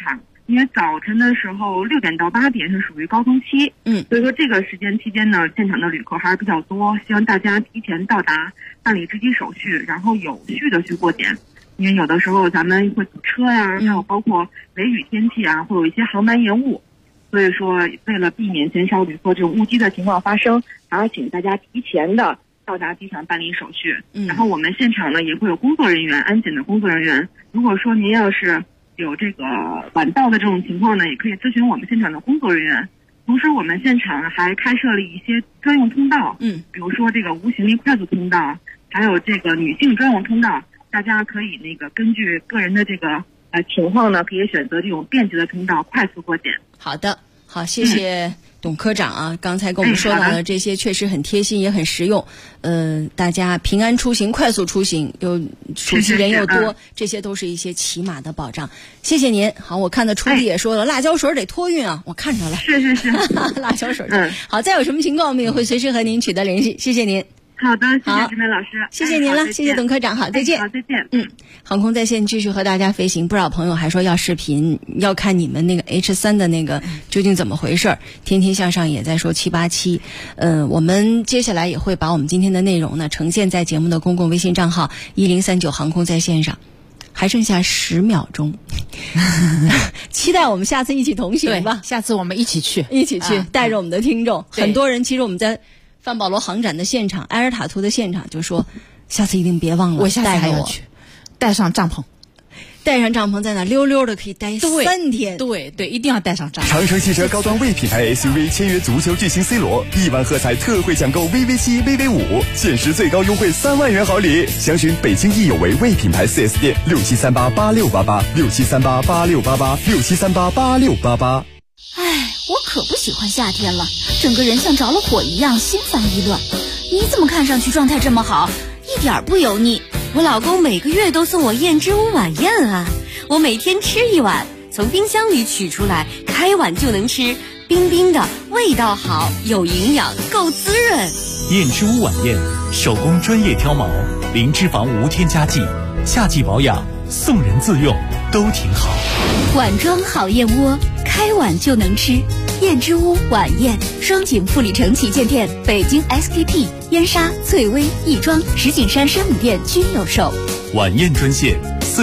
因为早晨的时候6点到8点是属于高峰期，所以说这个时间期间呢，现场的旅客还是比较多，希望大家提前到达办理值机手续，然后有序的去过检。因为有的时候咱们会堵车呀，还有包括雷雨天气啊，会有一些航班延误，所以说为了避免减少旅客这种误机的情况发生，还要请大家提前的到达机场办理手续。然后我们现场呢也会有工作人员，安检的工作人员。如果说您要是有这个晚到的这种情况呢，也可以咨询我们现场的工作人员。同时我们现场还开设了一些专用通道，比如说这个无行李快速通道，还有这个女性专用通道。大家可以根据个人的这个情况呢，可以选择这种便捷的通道快速过检。 好的，好，谢谢董科长啊，刚才跟我们说到了这些，确实很贴心也很实用。大家平安出行、快速出行，又熟悉人又多，这些都是一些起码的保障。谢谢您。好，我看到出弟也说了，辣椒水得托运啊，我看着了。 是， 辣椒水。好，再有什么情况我们也会随时和您取得联系。谢谢您。 好的，谢谢志梅老师， 谢谢您了，谢谢董科长，好，再见。 好，再见。 航空在线继续和大家飞行，不少朋友还说要视频，要看你们那个 H3的那个究竟怎么回事。天天向上也在说787，我们接下来也会把我们今天的内容呢呈现在节目的公共微信账号1039航空在线上。还剩下10秒钟，期待我们下次一起同行吧。 下次我们一起去， 带着我们的听众。很多人其实我们在范保罗航展的现场，埃尔塔图的现场就说，下次一定别忘了， 我下次还要去，带上帐篷， 在那溜溜的可以待3天。 对，一定要带上帐篷。 长城汽车高端 V 品牌 SUV 签约足球巨星 C 罗，1万喝彩特惠抢购 VV7、VV5，限时最高优惠3万元好礼。详询北京易有为 V 品牌 4S 店，67388688，67388688，67388688。 哎，我可不喜欢夏天了，整个人像着了火一样，心烦意乱。你怎么看上去状态这么好，一点不油腻？ 我老公每个月都送我燕之屋晚宴啊，我每天吃1碗，从冰箱里取出来，开碗就能吃，冰冰的，味道好，有营养，够滋润。 燕之屋晚宴，手工专业挑毛，零脂肪无添加剂，夏季保养，送人自用，都挺好。 碗装好燕窝，开碗就能吃。燕之屋晚宴，双井富力城旗舰店、北京 SKP、燕莎、翠微、亦庄、石景山山姆店均有售。 晚宴专线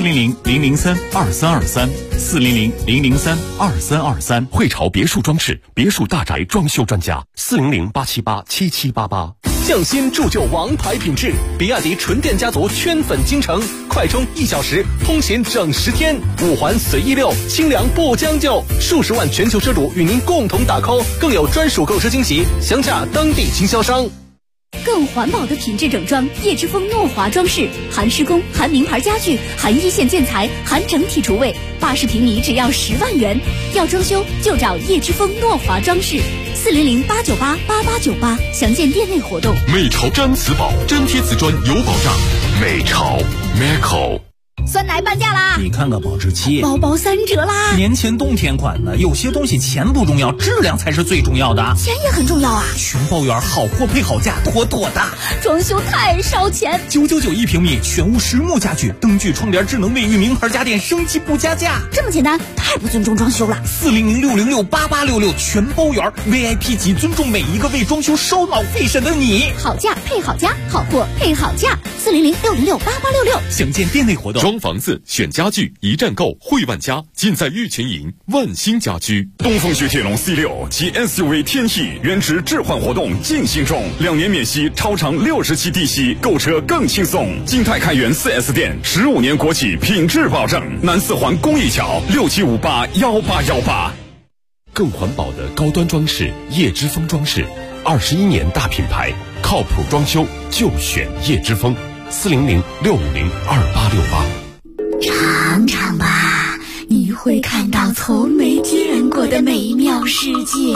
400-003-2323，400-003-2323。 汇潮别墅装饰，别墅大宅装修专家，400-878-7788。 匠心铸就王牌品质，比亚迪纯电家族圈粉京城，快充1小时，通勤整10天，5环随意溜，清凉不将就，数十万全球车主与您共同打 call， 更有专属购车惊喜，详洽当地经销商。 更环保的品质整装，叶之峰诺华装饰，含施工，含名牌家具，含一线建材，含整体厨卫，80平米只要10万元。要装修就找叶之峰诺华装饰，400-898-8898，详见店内活动。 美潮毡瓷宝，粘贴瓷砖有保障。美潮 Meco。 酸奶半价啦！ 你看看保质期， 包包3折啦！ 年前冬天款的，有些东西钱不重要，质量才是最重要的。 钱也很重要啊！ 全包圆，好货配好价，妥妥的。 装修太烧钱 ，999一平米，全屋实木家具，灯具、窗帘、智能卫浴，名牌家电，升级不加价。 这么简单，太不尊重装修了。 400-606-8866，全包圆 ，VIP 级，尊重每一个为装修烧脑费神的你。 好价配好家，好货配好价，400-606-8866。 详见店内活动。 装房子选家具，一站购汇万家，尽在玉泉营万兴家居。东风雪铁龙 C6 及 SUV 天翼原值置换活动进行中，2年免息，超长60期低息，购车更轻松。金泰开元 4S 店，15年国企品质保证。南4环公益桥67581818。 更环保的高端装饰，叶之峰装饰，21年大品牌，靠谱装修就选叶之峰，400-650-2868。 尝尝吧，你会看到从没见过的美妙世界。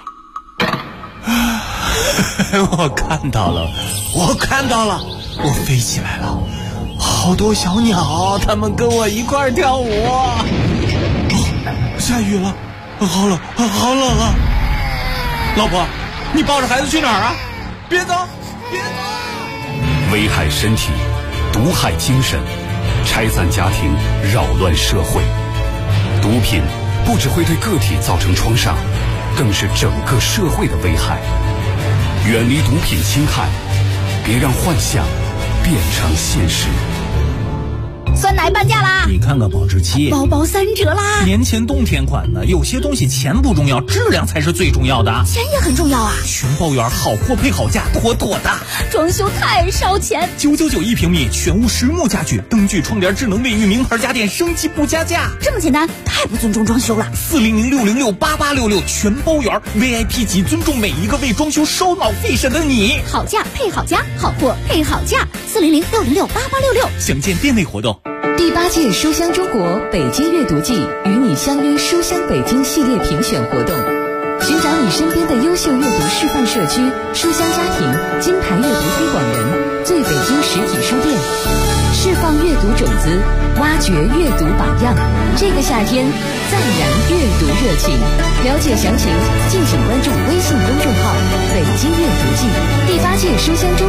我看到了，我飞起来了，好多小鸟，它们跟我一块跳舞。下雨了，好冷啊！老婆，你抱着孩子去哪儿啊？别走！ 危害身体，毒害精神，拆散家庭，扰乱社会。毒品不只会对个体造成创伤，更是整个社会的危害。远离毒品侵害，别让幻想变成现实。 酸奶半价啦！ 你看看保质期， 包包3折啦！ 年前冬天款的，有些东西钱不重要，质量才是最重要的。 钱也很重要啊！ 全包圆，好货配好价，妥妥的。 装修太烧钱 ，999一平米，全屋实木家具，灯具、窗帘、智能卫浴，名牌家电，升级不加价。 这么简单，太不尊重装修了。 400-606-8866，全包圆 ，VIP 级，尊重每一个为装修烧脑费神的你。 好价配好家，好货配好价。400-606-8866， 详见店内活动。 第8届书香中国北京阅读季与你相约书香北京系列评选活动，寻找你身边的优秀阅读示范社区、书香家庭、金牌阅读推广人、最北京实体书店，释放阅读种子，挖掘阅读榜样。这个夏天，再燃阅读热情。了解详情，敬请关注微信公众号“北京阅读季”。第8届书香中